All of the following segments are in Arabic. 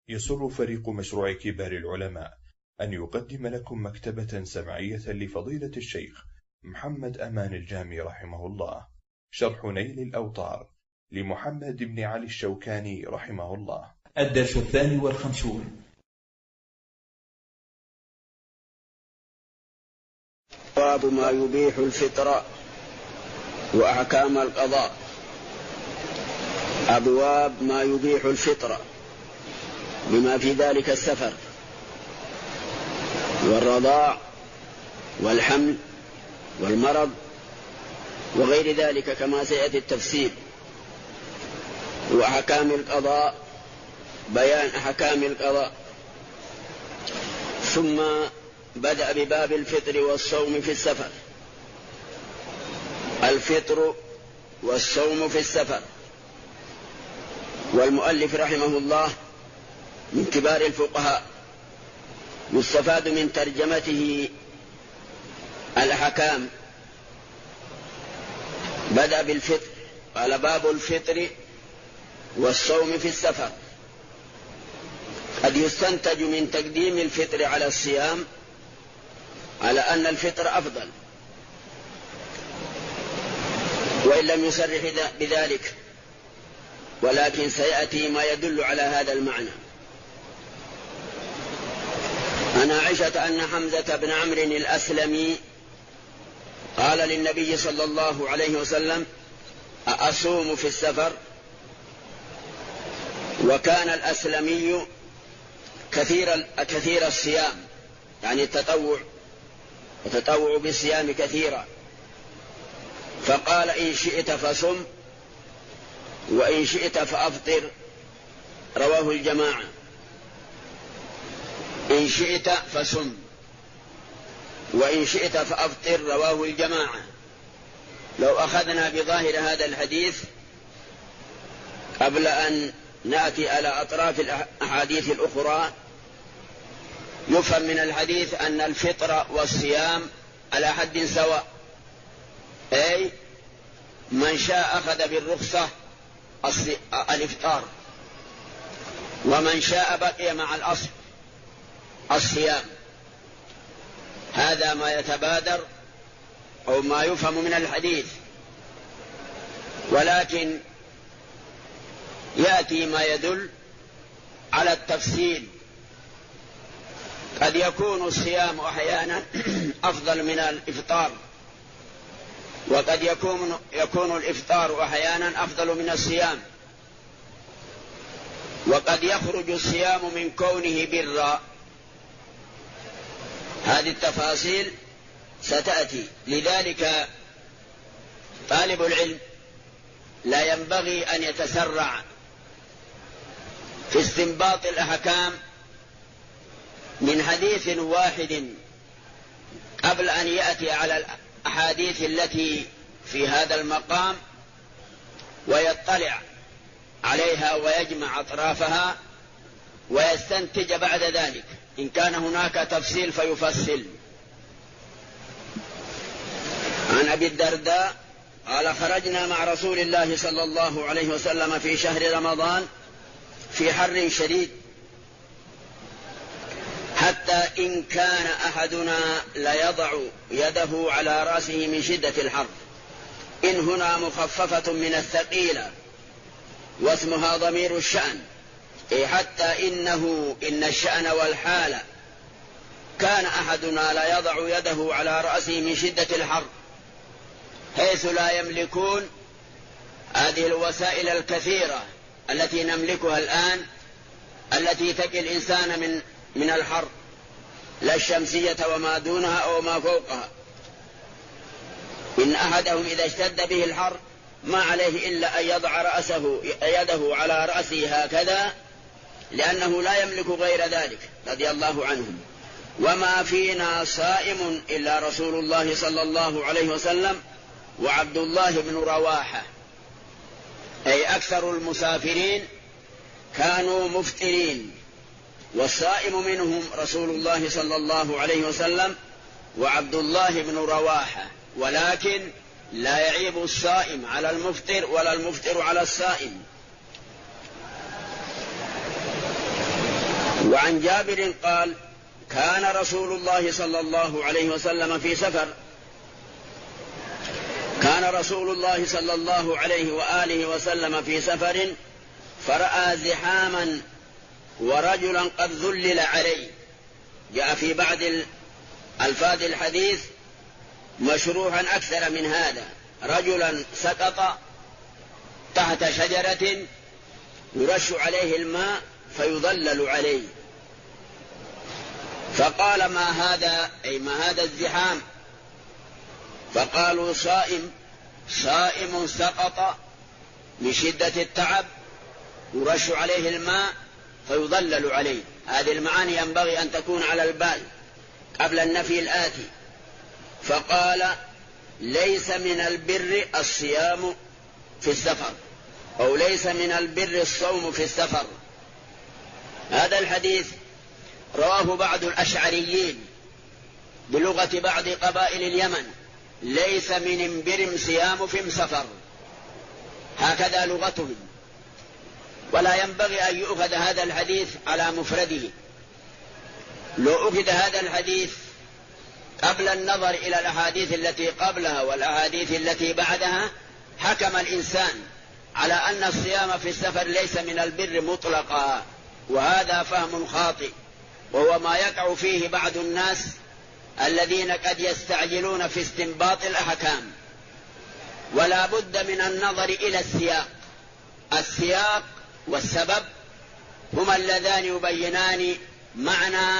يسر فريق مشروع كبار العلماء أن يقدم لكم مكتبة سمعية لفضيلة الشيخ محمد أمان الجامي رحمه الله، شرح نيل الأوطار لمحمد بن علي الشوكاني رحمه الله. الدرس 52. باب ما يبيح الفطر وأحكام القضاء. أبواب ما يبيح الفطر بما في ذلك السفر والرضاع والحمل والمرض وغير ذلك كما سيأتي التفسير. وأحكام القضاء، بيان أحكام القضاء. ثم بدأ بباب الفطر والصوم في السفر. الفطر والصوم في السفر. والمؤلف رحمه الله من كبار الفقهاء، يستفاد من ترجمته الأحكام. بدأ بالفطر، قال باب الفطر والصوم في السفر. قد يستنتج من تقديم الفطر على الصيام على أن الفطر أفضل، وإن لم يصرح بذلك، ولكن سيأتي ما يدل على هذا المعنى. عن عائشة أن حمزة بن عمرو الأسلمي قال للنبي صلى الله عليه وسلم: أصوم في السفر؟ وكان الأسلمي كثير الصيام، يعني التطوع بالصيام كثيرا، فقال: إن شئت فصم وإن شئت فأفطر. رواه الجماعة. إن شئت فصم وإن شئت فأفطر، رواه الجماعة. لو أخذنا بظاهر هذا الحديث قبل أن نأتي على أطراف الأحاديث الأخرى، يفهم من الحديث أن الفطر والصيام على حد سواء، أي من شاء أخذ بالرخصة الإفطار، ومن شاء بقي مع الأصل الصيام. هذا ما يتبادر أو ما يفهم من الحديث، ولكن يأتي ما يدل على التفصيل. قد يكون الصيام أحيانا أفضل من الإفطار، وقد يكون الإفطار أحيانا أفضل من الصيام، وقد يخرج الصيام من كونه برا. هذه التفاصيل ستأتي. لذلك طالب العلم لا ينبغي أن يتسرع في استنباط الأحكام من حديث واحد قبل أن يأتي على الأحاديث التي في هذا المقام ويطلع عليها ويجمع أطرافها ويستنتج بعد ذلك. إن كان هناك تفصيل فيفصل. عن أبي الدرداء قال: خرجنا مع رسول الله صلى الله عليه وسلم في شهر رمضان في حر شديد، حتى إن كان أحدنا ليضع يده على رأسه من شدة الحر. إن هنا مخففة من الثقيلة، واسمها ضمير الشأن، أي حتى إن الشأن والحال كان أحدنا لا يضع يده على رأسه من شدة الحر، حيث لا يملكون هذه الوسائل الكثيرة التي نملكها الآن، التي تقي الإنسان من الحر، لا الشمسية وما دونها أو ما فوقها. إن أحدهم إذا اشتد به الحر ما عليه إلا أن يضع يده على رأسه هكذا، لأنه لا يملك غير ذلك، رضي الله عنهم. وما فينا صائم إلا رسول الله صلى الله عليه وسلم وعبد الله بن رواحة، أي أكثر المسافرين كانوا مفطرين، والصائم منهم رسول الله صلى الله عليه وسلم وعبد الله بن رواحة. ولكن لا يعيب الصائم على المفطر ولا المفطر على الصائم. وعن جابر قال كان رسول الله صلى الله عليه وسلم في سفر وآله وسلم في سفر فرأى زحاما ورجلا قد ذلل عليه. جاء في بعض ألفاظ الحديث مشروحا أكثر من هذا: رجلا سقط تحت شجرة يرش عليه الماء فيظلل عليه، فقال ما هذا، أي ما هذا الزحام؟ فقالوا صائم سقط من شدة التعب يرش عليه الماء فيظلل عليه. هذه المعاني ينبغي أن تكون على البال قبل النفي الآتي. فقال ليس من البر الصيام في السفر، أو ليس من البر الصوم في السفر. هذا الحديث رواه بعض الأشعريين بلغة بعض قبائل اليمن: ليس من بر صيام في سفر، هكذا لغتهم. ولا ينبغي أن يؤخذ هذا الحديث على مفرده. لو أخذ هذا الحديث قبل النظر إلى الأحاديث التي قبلها والأحاديث التي بعدها، حكم الإنسان على أن الصيام في السفر ليس من البر مطلقا، وهذا فهم خاطئ، وهو ما يقع فيه بعض الناس الذين قد يستعجلون في استنباط الأحكام. ولا بد من النظر إلى السياق والسبب هما اللذان يبينان معنى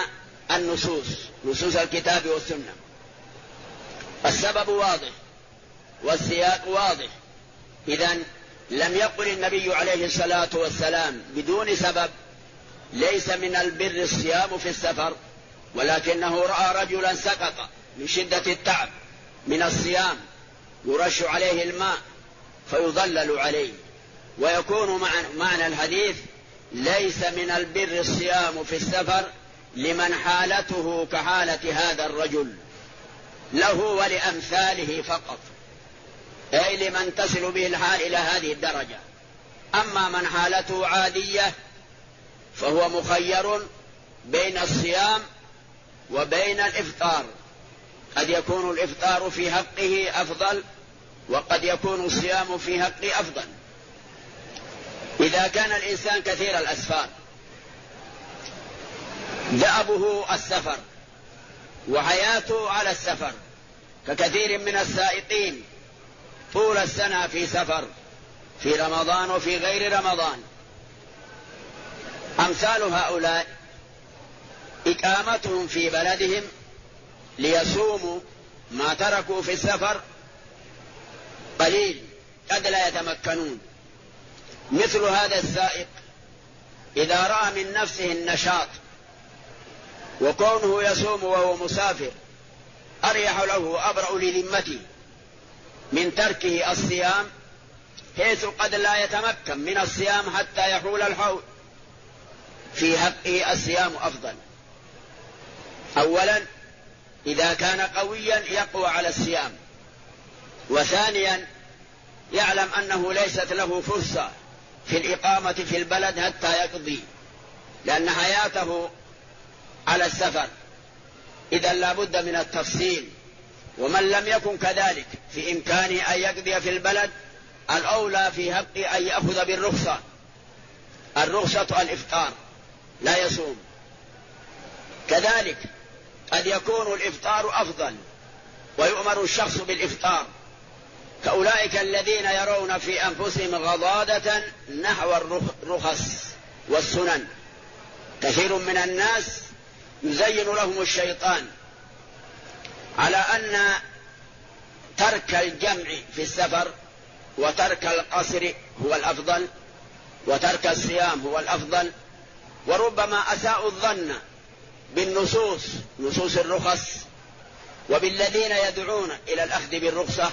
نصوص الكتاب والسنة. السبب واضح والسياق واضح. إذن لم يقل النبي عليه الصلاة والسلام بدون سبب ليس من البر الصيام في السفر، ولكنه رأى رجلا سقط من شدة التعب من الصيام يرش عليه الماء فيظلل عليه. ويكون معنى الحديث ليس من البر الصيام في السفر لمن حالته كحالة هذا الرجل، له ولأمثاله فقط، أي لمن تصل به الحال إلى هذه الدرجة. أما من حالته عادية فهو مخير بين الصيام وبين الإفطار. قد يكون الإفطار في حقه أفضل، وقد يكون الصيام في حقه أفضل. إذا كان الإنسان كثير الأسفار دأبه السفر وحياته على السفر، ككثير من السائقين طول السنة في سفر، في رمضان وفي غير رمضان، أمثال هؤلاء إقامتهم في بلدهم ليصوموا ما تركوا في السفر قليل، قد لا يتمكنون. مثل هذا السائق إذا رأى من نفسه النشاط وكونه يصوم وهو مسافر أريح له وأبرأ لذمته من تركه الصيام، حيث قد لا يتمكن من الصيام حتى يحول الحول. في حقه الصيام أفضل. أولا إذا كان قويا يقوى على الصيام، وثانيا يعلم أنه ليست له فرصة في الإقامة في البلد حتى يقضي، لأن حياته على السفر. إذا لا بد من التفصيل. ومن لم يكن كذلك في إمكانه أن يقضي في البلد، الأولى في حقه أن يأخذ بالرخصة. الرخصة الإفطار، لا يصوم. كذلك قد يكون الإفطار أفضل ويؤمر الشخص بالإفطار، كأولئك الذين يرون في أنفسهم غضاضة نحو الرخص والسنن. كثير من الناس يزين لهم الشيطان على أن ترك الجمع في السفر وترك القصر هو الأفضل، وترك الصيام هو الأفضل. وربما أساءوا الظن بالنصوص، نصوص الرخص، وبالذين يدعون إلى الأخذ بالرخصة.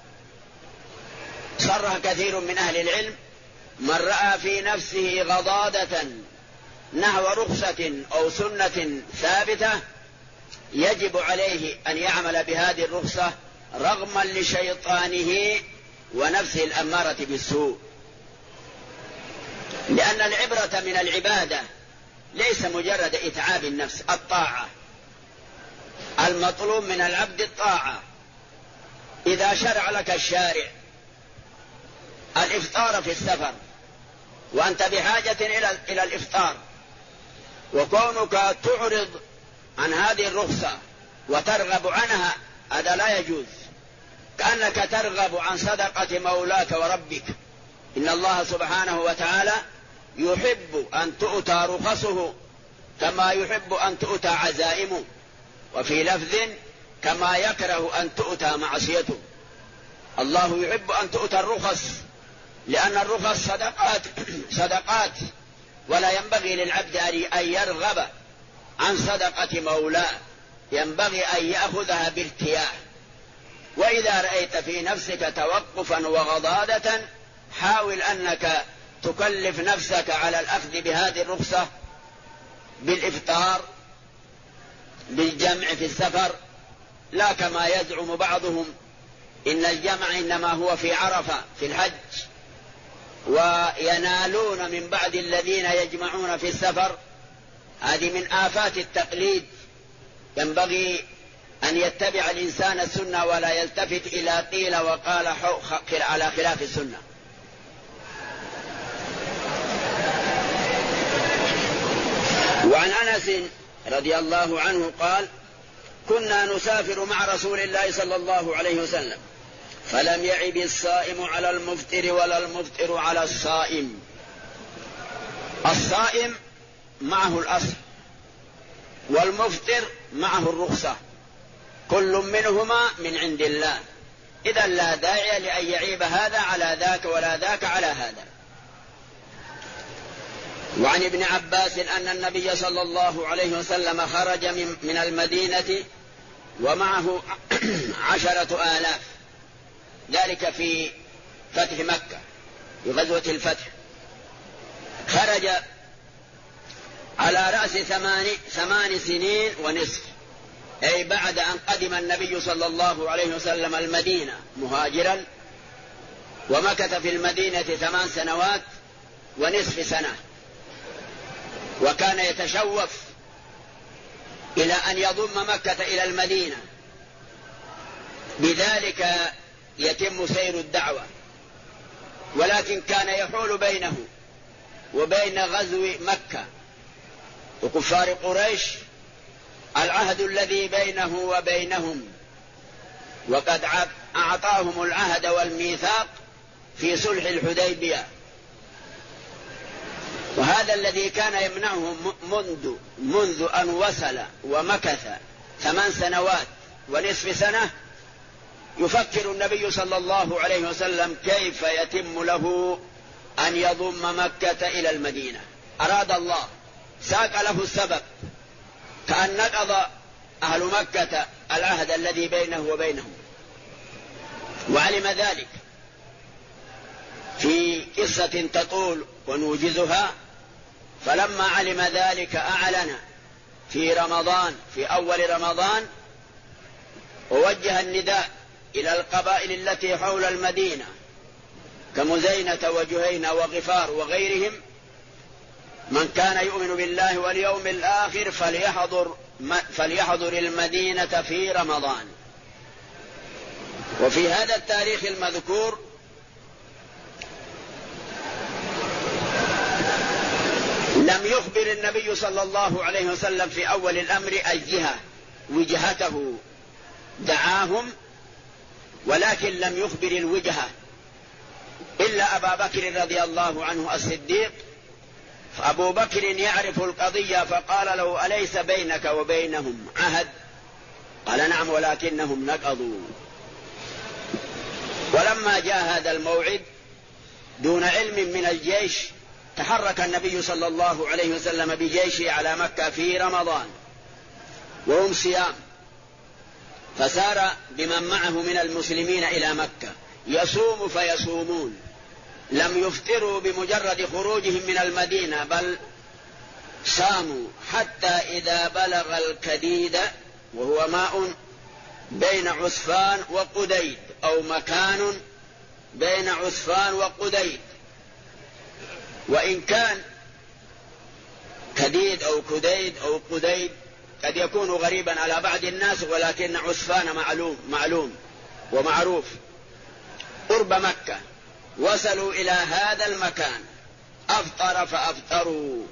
صرح كثير من أهل العلم: من رأى في نفسه غضاضة نحو رخصة أو سنة ثابتة يجب عليه أن يعمل بهذه الرخصة رغما لشيطانه ونفسه الأمارة بالسوء. لأن العبرة من العبادة ليس ليس مجرد إتعاب النفس. الطاعة المطلوب من العبد الطاعة. إذا شرع لك الشارع الإفطار في السفر وأنت بحاجة إلى الإفطار، وكونك تعرض عن هذه الرخصة وترغب عنها، هذا لا يجوز، كأنك ترغب عن صدقة مولاك وربك. إن الله سبحانه وتعالى يحب أن تؤتى رخصه كما يحب أن تؤتى عزائمه، وفي لفظ كما يكره أن تؤتى معصيته. الله يحب أن تؤتى الرخص، لأن الرخص صدقات، ولا ينبغي للعبد أن يرغب عن صدقة مولاه، ينبغي أن يأخذها بارتياح. وإذا رأيت في نفسك توقفا وغضاضة، حاول أنك تكلف نفسك على الأخذ بهذه الرخصة بالإفطار بالجمع في السفر، لا كما يزعم بعضهم إن الجمع إنما هو في عرفة في الحج، وينالون من بعض الذين يجمعون في السفر. هذه من آفات التقليد. ينبغي أن يتبع الإنسان السنة ولا يلتفت إلى قيل وقال على خلاف السنة. وعن أنس رضي الله عنه قال: كنا نسافر مع رسول الله صلى الله عليه وسلم، فلم يعب الصائم على المفطر ولا المفطر على الصائم. الصائم معه الأصل، والمفطر معه الرخصة، كل منهما من عند الله، إذا لا داعي لأن يعيب هذا على ذاك ولا ذاك على هذا. وعن ابن عباس أن النبي صلى الله عليه وسلم خرج من المدينة ومعه 10,000، ذلك في فتح مكة، في غزوة الفتح. خرج على رأس 8 سنين ونصف، أي بعد أن قدم النبي صلى الله عليه وسلم المدينة مهاجرا، ومكث في المدينة 8 سنوات ونصف سنة، وكان يتشوف إلى أن يضم مكة إلى المدينة، بذلك يتم سير الدعوة. ولكن كان يحول بينه وبين غزو مكة وكفار قريش العهد الذي بينه وبينهم، وقد أعطاهم العهد والميثاق في صلح الحديبية، وهذا الذي كان يمنعه منذ أن وصل ومكث 8 سنوات ونصف سنة. يفكر النبي صلى الله عليه وسلم كيف يتم له أن يضم مكة إلى المدينة. أراد الله، ساق له السبب، كأن نقض أهل مكة العهد الذي بينه وبينهم، وعلم ذلك في قصة تطول ونوجزها. فلما علم ذلك أعلن في رمضان، في أول رمضان، ووجه النداء إلى القبائل التي حول المدينة كمزينة وجهينة وغفار وغيرهم: من كان يؤمن بالله واليوم الآخر فليحضر المدينة في رمضان. وفي هذا التاريخ المذكور لم يخبر النبي صلى الله عليه وسلم في أول الأمر الجهة وجهته، دعاهم ولكن لم يخبر الوجهة إلا أبا بكر رضي الله عنه الصديق. فأبو بكر يعرف القضية فقال له: أليس بينك وبينهم عهد؟ قال: نعم، ولكنهم نقضوا. ولما جاء هذا الموعد دون علم من الجيش، تحرك النبي صلى الله عليه وسلم بجيشه على مكة في رمضان وهم صيام، فسار بمن معه من المسلمين إلى مكة يصوم فيصومون، لم يفطروا بمجرد خروجهم من المدينة، بل صاموا حتى إذا بلغ الكديد، وهو ماء بين عسفان وقديد، أو مكان بين عسفان وقديد. وإن كان كديد أو كديد أو قديد قد يكون غريبا على بعض الناس، ولكن عسفان معلوم ومعروف قرب مكة. وصلوا إلى هذا المكان، أفطر فأفطروا،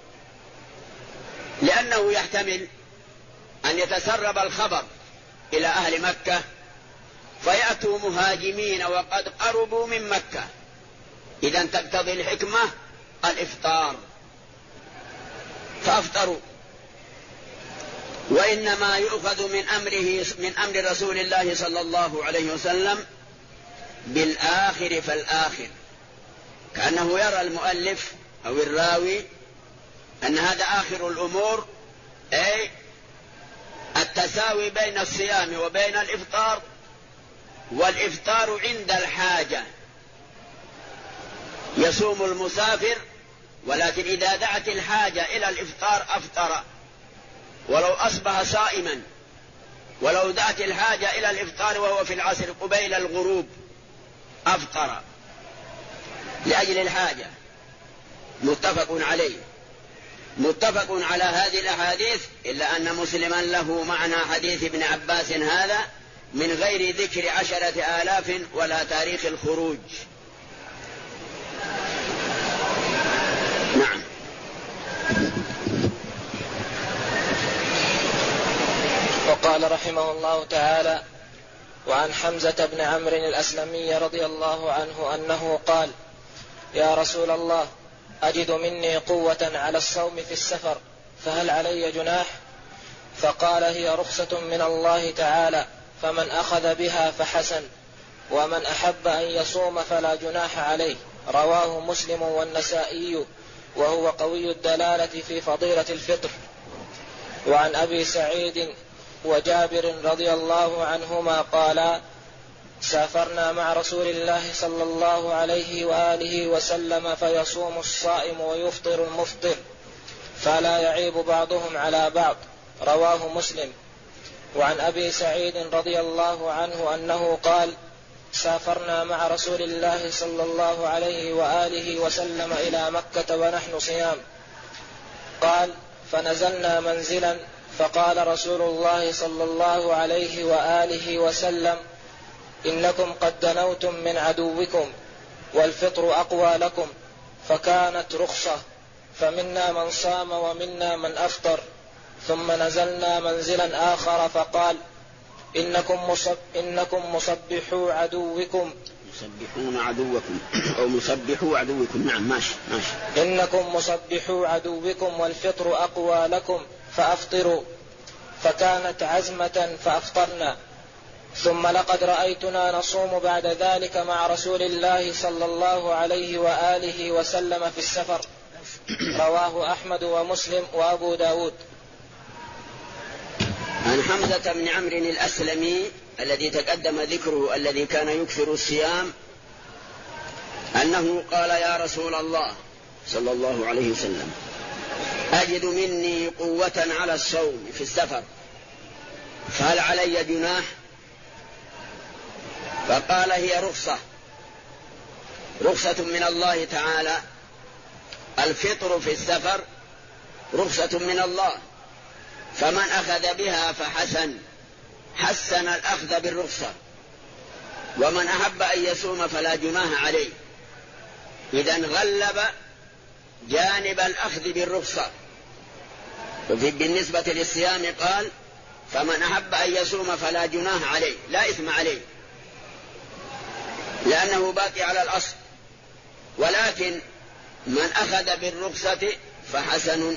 لأنه يحتمل أن يتسرب الخبر إلى أهل مكة فيأتوا مهاجمين وقد قربوا من مكة، إذن تقتضي الحكمة الإفطار، فأفطروا. وإنما يؤخذ من أمر رسول الله صلى الله عليه وسلم بالآخر فالآخر، كأنه يرى المؤلف أو الراوي أن هذا آخر الأمور، أي التساوي بين الصيام وبين الإفطار، والإفطار عند الحاجة. يصوم المسافر، ولكن إذا دعت الحاجة إلى الإفطار أفطر ولو أصبح صائما، ولو دعت الحاجة إلى الإفطار وهو في العصر قبيل الغروب أفطر لأجل الحاجة. متفق على هذه الأحاديث، إلا أن مسلما له معنى حديث ابن عباس هذا من غير ذكر 10,000 ولا تاريخ الخروج. نعم. وقال رحمه الله تعالى: وعن حمزة بن عمرو الأسلمي رضي الله عنه أنه قال: يا رسول الله، أجد مني قوة على الصوم في السفر، فهل علي جناح؟ فقال: هي رخصة من الله تعالى، فمن أخذ بها فحسن، ومن أحب أن يصوم فلا جناح عليه. رواه مسلم والنسائي، وهو قوي الدلالة في فضيلة الفطر. وعن أبي سعيد وجابر رضي الله عنهما قالا: سافرنا مع رسول الله صلى الله عليه وآله وسلم، فيصوم الصائم ويفطر المفطر، فلا يعيب بعضهم على بعض. رواه مسلم. وعن أبي سعيد رضي الله عنه أنه قال: سافرنا مع رسول الله صلى الله عليه وآله وسلم إلى مكة ونحن صيام. قال: فنزلنا منزلا، فقال رسول الله صلى الله عليه وآله وسلم: إنكم قد دنوتم من عدوكم، والفطر أقوى لكم. فكانت رخصة، فمنا من صام ومنا من أفطر. ثم نزلنا منزلا آخر، فقال: إنكم مصبحوا عدوكم. يسبحون عدوكم أو مصبحوا عدوكم. نعم، ماشي. إنكم مصبحوا عدوكم، والفطر أقوى لكم، فأفطروا. فكانت عزمة فأفطرنا. ثم لقد رأيتنا نصوم بعد ذلك مع رسول الله صلى الله عليه وآله وسلم في السفر. رواه أحمد ومسلم وأبو داود. عن حمزة بن عمرو الأسلمي الذي تقدم ذكره، الذي كان يكثر الصيام، أنه قال: يا رسول الله صلى الله عليه وسلم، أجد مني قوة على الصوم في السفر، فهل علي جناح؟ فقال: هي رخصة من الله تعالى. الفطر في السفر رخصة من الله، فمن أخذ بها فحسن، حسن الأخذ بالرخصة. ومن أحب أن يصوم فلا جناح عليه. إذن غلب جانب الأخذ بالرخصة. بالنسبة للصيام قال: فمن أحب أن يصوم فلا جناح عليه، لا إثم عليه، لأنه باقي على الأصل. ولكن من أخذ بالرخصة فحسن.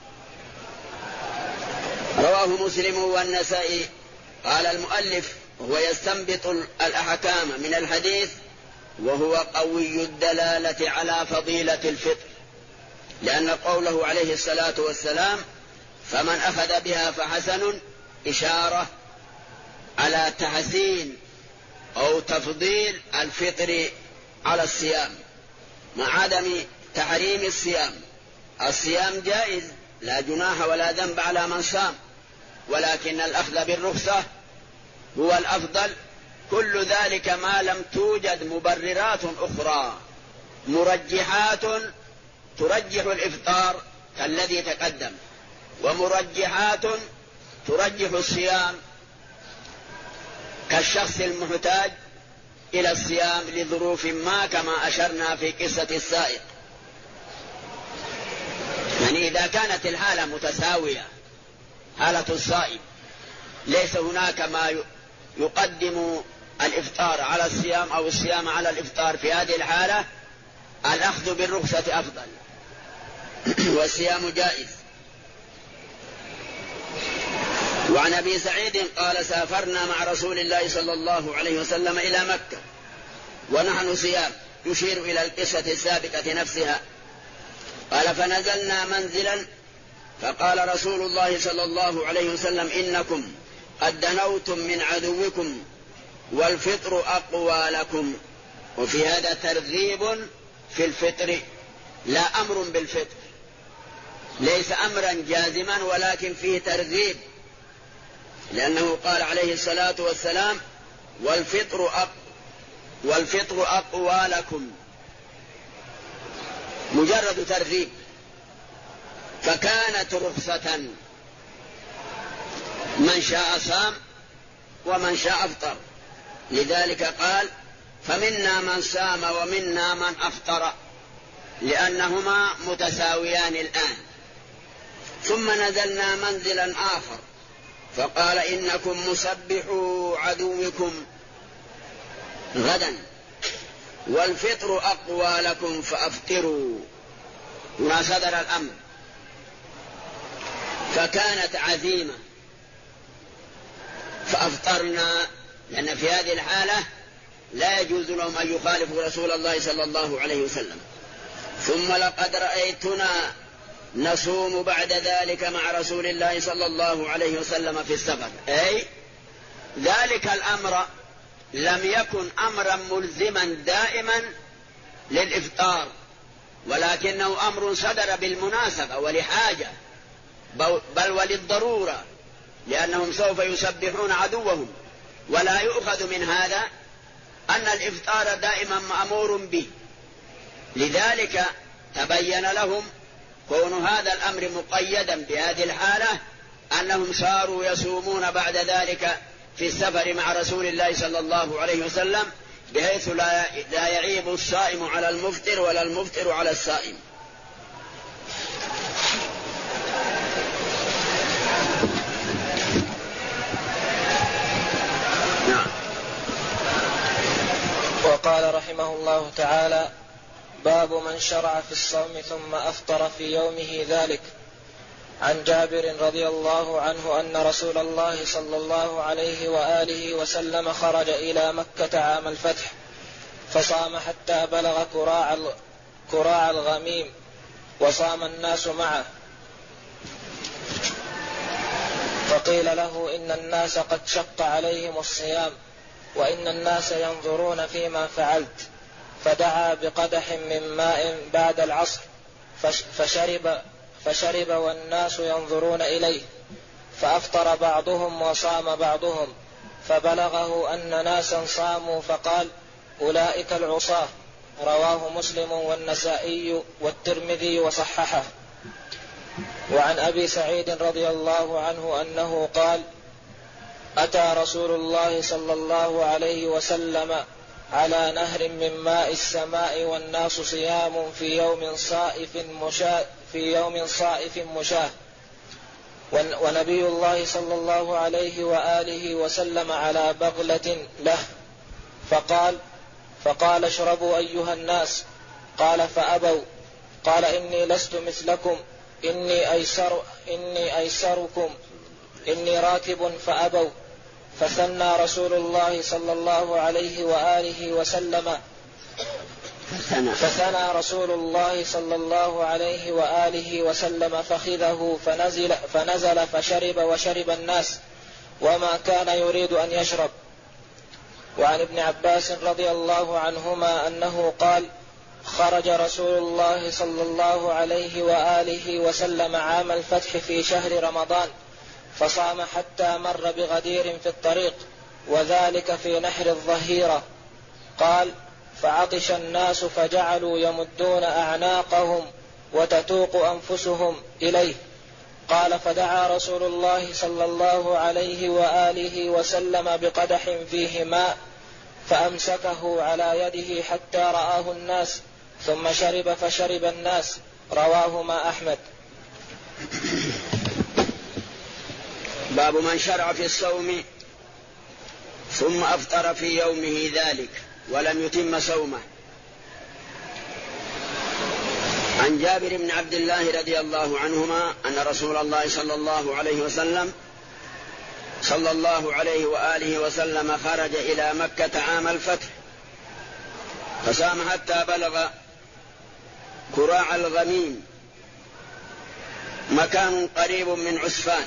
رواه مسلم والنسائي. قال المؤلف: هو يستنبط الأحكام من الحديث، وهو قوي الدلالة على فضيلة الفطر، لأن قوله عليه الصلاة والسلام: فمن أخذ بها فحسن، إشارة على تحسين أو تفضيل الفطر على الصيام، مع عدم تحريم الصيام. الصيام جائز، لا جناح ولا ذنب على من صام، ولكن الأخذ بالرخصة هو الأفضل. كل ذلك ما لم توجد مبررات أخرى مرجحات ترجح الإفطار كالذي تقدم، ومرجحات ترجح الصيام كالشخص المحتاج إلى الصيام لظروف ما، كما أشرنا في قصة السائق. يعني إذا كانت الحالة متساوية، حالة الصائم ليس هناك ما يقدم الإفطار على الصيام أو الصيام على الإفطار، في هذه الحالة الأخذ بالرخصة أفضل والصيام جائز. وعن أبي سعيد قال: سافرنا مع رسول الله صلى الله عليه وسلم إلى مكة ونحن صيام، يشير إلى القصة السابقة نفسها. قال: فنزلنا منزلا فقال رسول الله صلى الله عليه وسلم: إنكم قد دنوتم من عدوكم والفطر أقوى لكم. وفي هذا ترغيب في الفطر، لا أمر بالفطر، ليس أمرا جازما ولكن فيه ترغيب، لأنه قال عليه الصلاة والسلام: والفطر أقوى لكم، مجرد ترغيب. فكانت رخصة، من شاء صام ومن شاء أفطر. لذلك قال: فمنا من صام ومنا من أفطر، لأنهما متساويان الآن. ثم نزلنا منزلا آخر فقال: إنكم مسبحوا عدوكم غدا والفطر أقوى لكم فأفطروا. ما صدر الأمر، فكانت عزيمة فأفطرنا، لأن في هذه الحالة لا يجوز لهم أن يخالفوا رسول الله صلى الله عليه وسلم. ثم لقد رأيتنا نصوم بعد ذلك مع رسول الله صلى الله عليه وسلم في السفر، أي ذلك الأمر لم يكن أمرا ملزما دائما للإفطار، ولكنه أمر صدر بالمناسبة ولحاجة، بل وللضرورة، لأنهم سوف يسبحون عدوهم. ولا يؤخذ من هذا أن الإفطار دائما مأمور به. لذلك تبين لهم كون هذا الأمر مقيدا بهذه الحالة، أنهم صاروا يصومون بعد ذلك في السفر مع رسول الله صلى الله عليه وسلم، بحيث لا يعيب الصائم على المفطر ولا المفطر على الصائم. وقال رحمه الله تعالى: باب من شرع في الصوم ثم أفطر في يومه ذلك. عن جابر رضي الله عنه أن رسول الله صلى الله عليه وآله وسلم خرج إلى مكة عام الفتح، فصام حتى بلغ كراع الغميم، وصام الناس معه. فقيل له: إن الناس قد شق عليهم الصيام، وإن الناس ينظرون فيما فعلت. فدعا بقدح من ماء بعد العصر فشرب والناس ينظرون إليه، فأفطر بعضهم وصام بعضهم. فبلغه أن ناسا صاموا فقال: أولئك العصاة. رواه مسلم والنسائي والترمذي وصححه. وعن أبي سعيد رضي الله عنه أنه قال: أتى رسول الله صلى الله عليه وسلم على نهر من ماء السماء والناس صيام في يوم صائف مشاه، ونبي الله صلى الله عليه وآله وسلم على بغلة له، فقال: اشربوا أيها الناس. قال: فأبوا. قال: إني لست مثلكم، إني أيسركم، إني راكب. فأبوا. فثنى رسول الله صلى الله عليه وآله وسلم فخذه فنزل فشرب وشرب الناس، وما كان يريد أن يشرب. وعن ابن عباس رضي الله عنهما أنه قال: خرج رسول الله صلى الله عليه وآله وسلم عام الفتح في شهر رمضان، فصام حتى مر بغدير في الطريق، وذلك في نحر الظهيرة. قال: فعطش الناس فجعلوا يمدون أعناقهم وتتوق أنفسهم إليه. قال: فدعا رسول الله صلى الله عليه وآله وسلم بقدح فيه ماء فأمسكه على يده حتى رآه الناس، ثم شرب فشرب الناس. رواهما أحمد. باب من شرع في الصوم ثم أفطر في يومه ذلك ولم يتم صومه. عن جابر بن عبد الله رضي الله عنهما أن رسول الله صلى الله عليه وآله وسلم خرج إلى مكة عام الفتح فصام حتى بلغ كراع الغميم، مكان قريب من عسفان،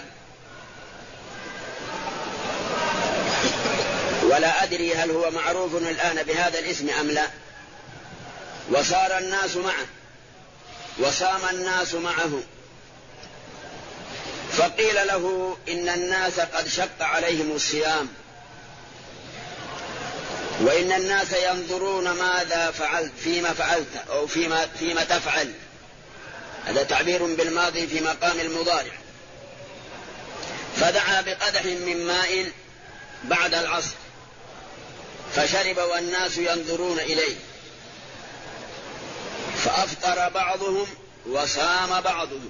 ولا أدري هل هو معروف الآن بهذا الاسم أم لا. وصار الناس معه وصام الناس معه، فقيل له إن الناس قد شق عليهم الصيام، وإن الناس ينظرون ماذا فعلت فيما فعلت أو فيما تفعل. هذا تعبير بالماضي في مقام المضارع. فدعا بقدح من ماء بعد العصر فشرب والناس ينظرون إليه، فأفطر بعضهم وصام بعضهم.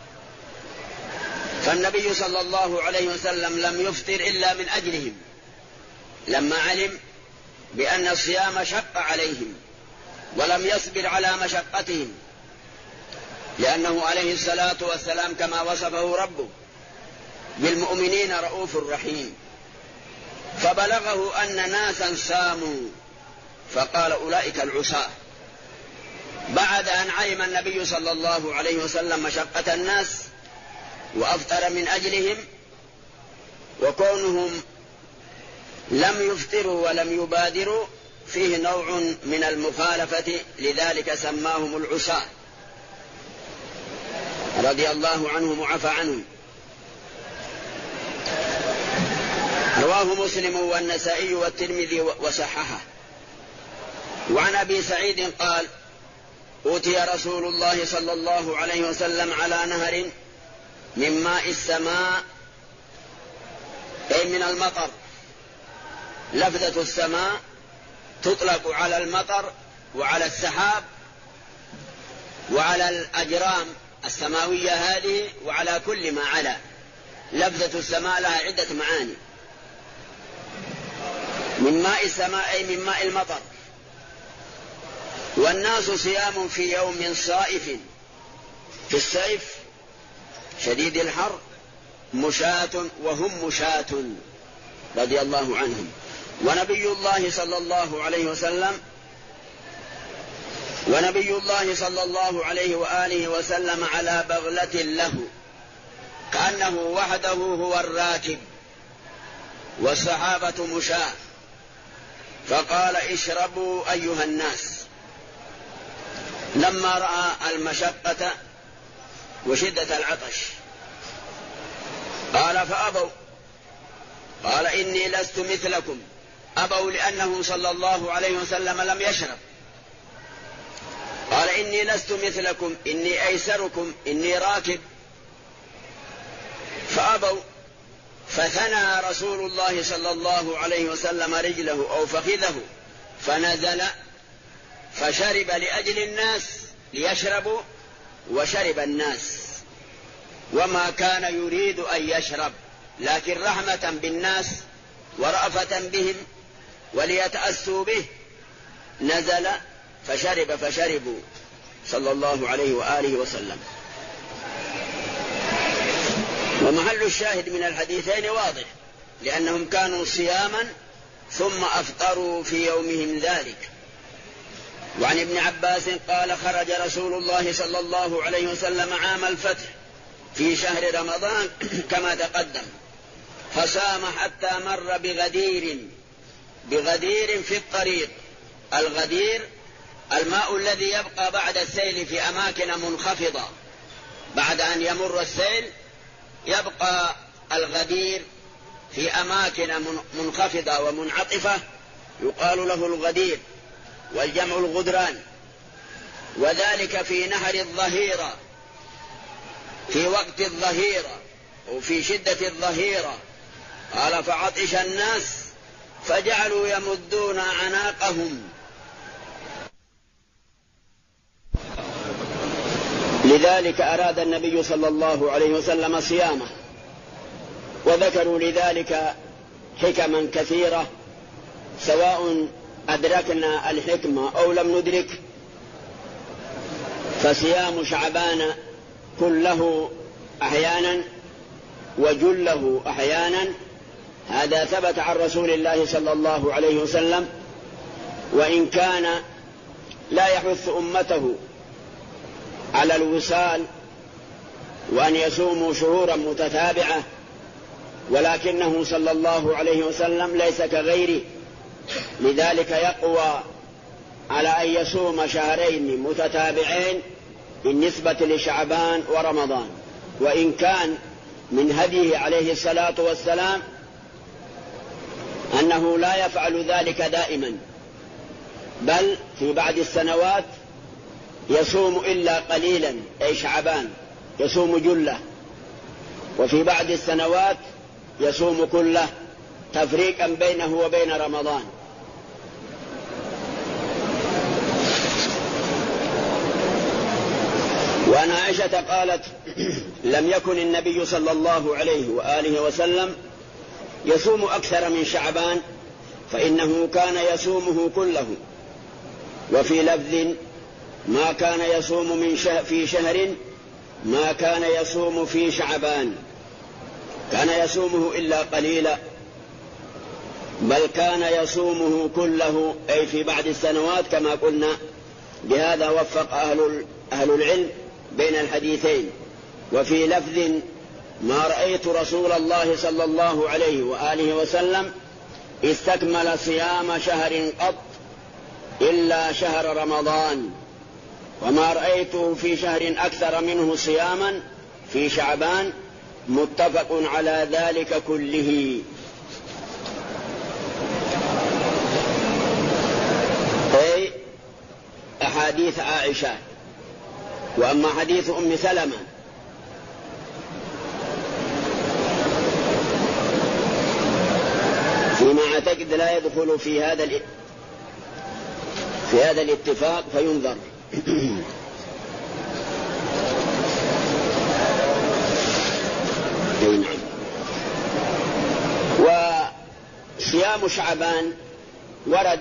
فالنبي صلى الله عليه وسلم لم يفطر إلا من أجلهم، لما علم بأن الصيام شق عليهم ولم يصبر على مشقتهم، لأنه عليه الصلاة والسلام كما وصفه ربه بالمؤمنين رؤوف رحيم. فبلغه أن ناسا صاموا فقال: أولئك العصاة. بعد أن علم النبي صلى الله عليه وسلم مشقة الناس وأفطر من أجلهم، وكونهم لم يفطروا ولم يبادروا فيه نوع من المخالفة، لذلك سماهم العصاة رضي الله عنهم وعفى عنهم. رواه مسلم والنسائي والترمذي وصححه. وعن أبي سعيد قال: أوتي رسول الله صلى الله عليه وسلم على نهر من ماء السماء، أي من المطر. لفظة السماء تطلق على المطر وعلى السحاب وعلى الأجرام السماوية هذه وعلى كل ما علا. لفظة السماء لها عدة معاني. من ماء السماء أي من ماء المطر. والناس صيام في يوم صائف في الصيف شديد الحر، مشاة وهم مشاة رضي الله عنهم. ونبي الله صلى الله عليه وآله وسلم على بغلة له، كأنه وحده هو الراكب والصحابة مشاة، فقال: اشربوا أيها الناس. لما رأى المشقة وشدة العطش قال: فأبوا. قال: إني لست مثلكم. أبوا لأنه صلى الله عليه وسلم لم يشرب. قال: إني لست مثلكم، إني أيسركم، إني راكب. فأبوا. فثنى رسول الله صلى الله عليه وسلم رجله أو فخذه فنزل فشرب لأجل الناس ليشربوا، وشرب الناس، وما كان يريد أن يشرب، لكن رحمة بالناس ورأفة بهم وليتأسوا به نزل فشرب فشربوا صلى الله عليه وآله وسلم. ومحل الشاهد من الحديثين واضح، لأنهم كانوا صياما ثم أفطروا في يومهم ذلك. وعن ابن عباس قال: خرج رسول الله صلى الله عليه وسلم عام الفتح في شهر رمضان كما تقدم، فصام حتى مر بغدير في الطريق. الغدير الماء الذي يبقى بعد السيل في أماكن منخفضة، بعد أن يمر السيل يبقى الغدير في أماكن منخفضة ومنعطفة، يقال له الغدير، والجمع الغدران. وذلك في نهر الظهيرة، في وقت الظهيرة وفي شدة الظهيرة. قال فعطش الناس فجعلوا يمدون أعناقهم، لذلك أراد النبي صلى الله عليه وسلم صيامه، وذكروا لذلك حكما كثيرة، سواء أدركنا الحكمة أو لم ندرك. فصيام شعبان كله أحيانا وجله أحيانا، هذا ثبت عن رسول الله صلى الله عليه وسلم، وإن كان لا يحث أمته على الوصال وأن يصوموا شهورا متتابعة، ولكنه صلى الله عليه وسلم ليس كغيره، لذلك يقوى على أن يصوم شهرين متتابعين بالنسبة لشعبان ورمضان. وإن كان من هديه عليه الصلاة والسلام أنه لا يفعل ذلك دائما، بل في بعض السنوات يصوم إلا قليلا، أي شعبان يصوم جله، وفي بعض السنوات يصوم كله تفريقا بينه وبين رمضان. وعن عائشة قالت لم يكن النبي صلى الله عليه وآله وسلم يصوم أكثر من شعبان، فإنه كان يصومه كله. وفي لفظ ما كان يصوم في شهر ما كان يصوم في شعبان، كان يصومه إلا قليلا، بل كان يصومه كله، أي في بعض السنوات كما قلنا. بهذا وفق أهل العلم بين الحديثين. وفي لفظ ما رأيت رسول الله صلى الله عليه وآله وسلم استكمل صيام شهر قط إلا شهر رمضان، وما رأيته في شهر أكثر منه صياما في شعبان، متفق على ذلك كله. أي أحاديث عائشة. وأما حديث أم سلمة فيما أعتقد لا يدخل في هذا الاتفاق فينظر. نعم. وصيام شعبان ورد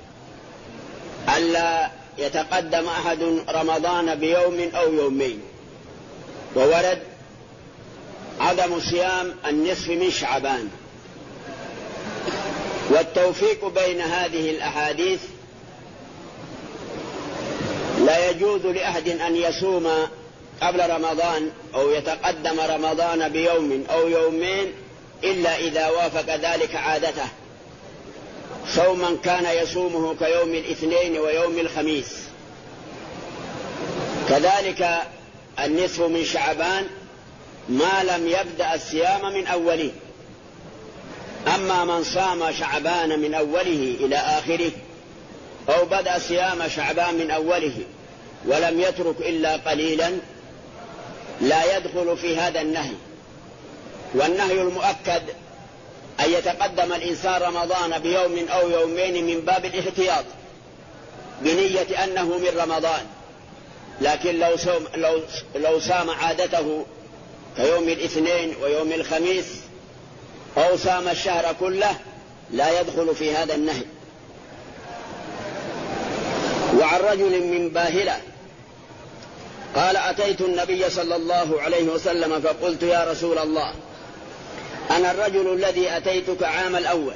ألا يتقدم أحد رمضان بيوم أو يومين، وورد عدم صيام النصف من شعبان. والتوفيق بين هذه الأحاديث لا يجوز لأحد أن يصوم قبل رمضان أو يتقدم رمضان بيوم أو يومين إلا إذا وافق ذلك عادته، صوما كان يصومه كيوم الاثنين ويوم الخميس. كذلك النصف من شعبان ما لم يبدأ الصيام من أوله. أما من صام شعبان من أوله إلى آخره أو بدأ صيام شعبان من أوله ولم يترك إلا قليلا لا يدخل في هذا النهي. والنهي المؤكد أن يتقدم الإنسان رمضان بيوم أو يومين من باب الاحتياط بنية أنه من رمضان، لكن لو صام عادته كيوم الاثنين ويوم الخميس أو صام الشهر كله لا يدخل في هذا النهي. وعن رجل من باهلة قال أتيت النبي صلى الله عليه وسلم فقلت يا رسول الله أنا الرجل الذي أتيتك عام الأول.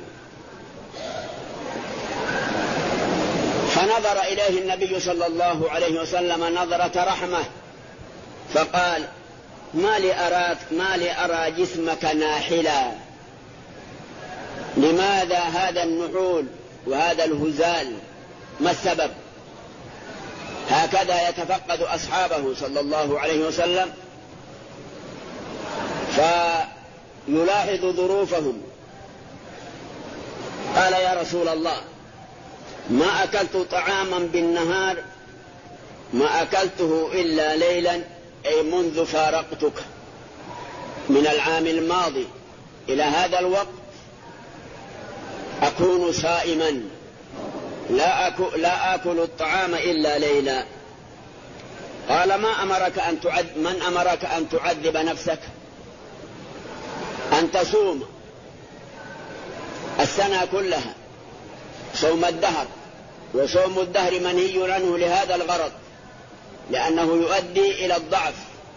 فنظر إليه النبي صلى الله عليه وسلم نظرة رحمة فقال ما لي أرى جسمك ناحلا، لماذا هذا النحول وهذا الهزال، ما السبب؟ هكذا يتفقد أصحابه صلى الله عليه وسلم فيلاحظ ظروفهم. قال يا رسول الله ما أكلت طعاما بالنهار ما أكلته إلا ليلا، أي منذ فارقتك من العام الماضي إلى هذا الوقت أكون صائما، لا آكل الطعام إلا ليلا. قال من أمرك أن تعذب نفسك؟ أن تصوم السنة كلها، صوم الدهر، وصوم الدهر منهي عنه لهذا الغرض، لأنه يؤدي إلى الضعف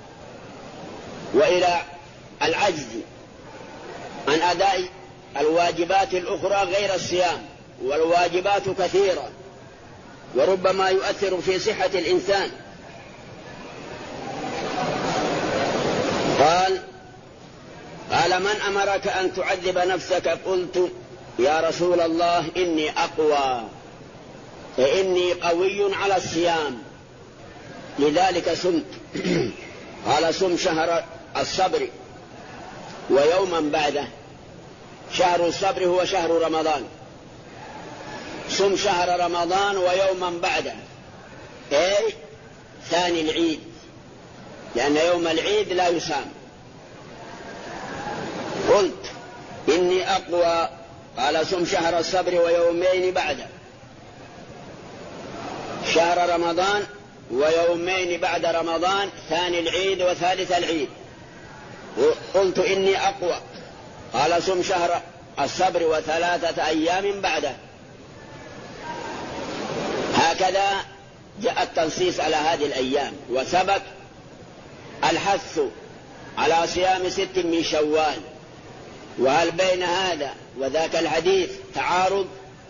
وإلى العجز عن أداء الواجبات الأخرى غير الصيام، والواجبات كثيرة وربما يؤثر في صحة الإنسان. قال من أمرك أن تعذب نفسك؟ قلت يا رسول الله إني أقوى، فإني قوي على الصيام، لذلك صمت. قال صم شهر الصبر ويوما بعده. شهر الصبر هو شهر رمضان، صم شهر رمضان ويوما بعده، أي ثاني العيد، لأن يوم العيد لا يصام. قلت إني أقوى. قال صم شهر الصبر ويومين بعده، شهر رمضان ويومين بعد رمضان، ثاني العيد وثالث العيد. قلت إني أقوى. قال صم شهر الصبر وثلاثة أيام بعده. هكذا جاء التنصيص على هذه الأيام، وثبت الحث على صيام 6 من شوال. وهل بين هذا وذاك الحديث تعارض؟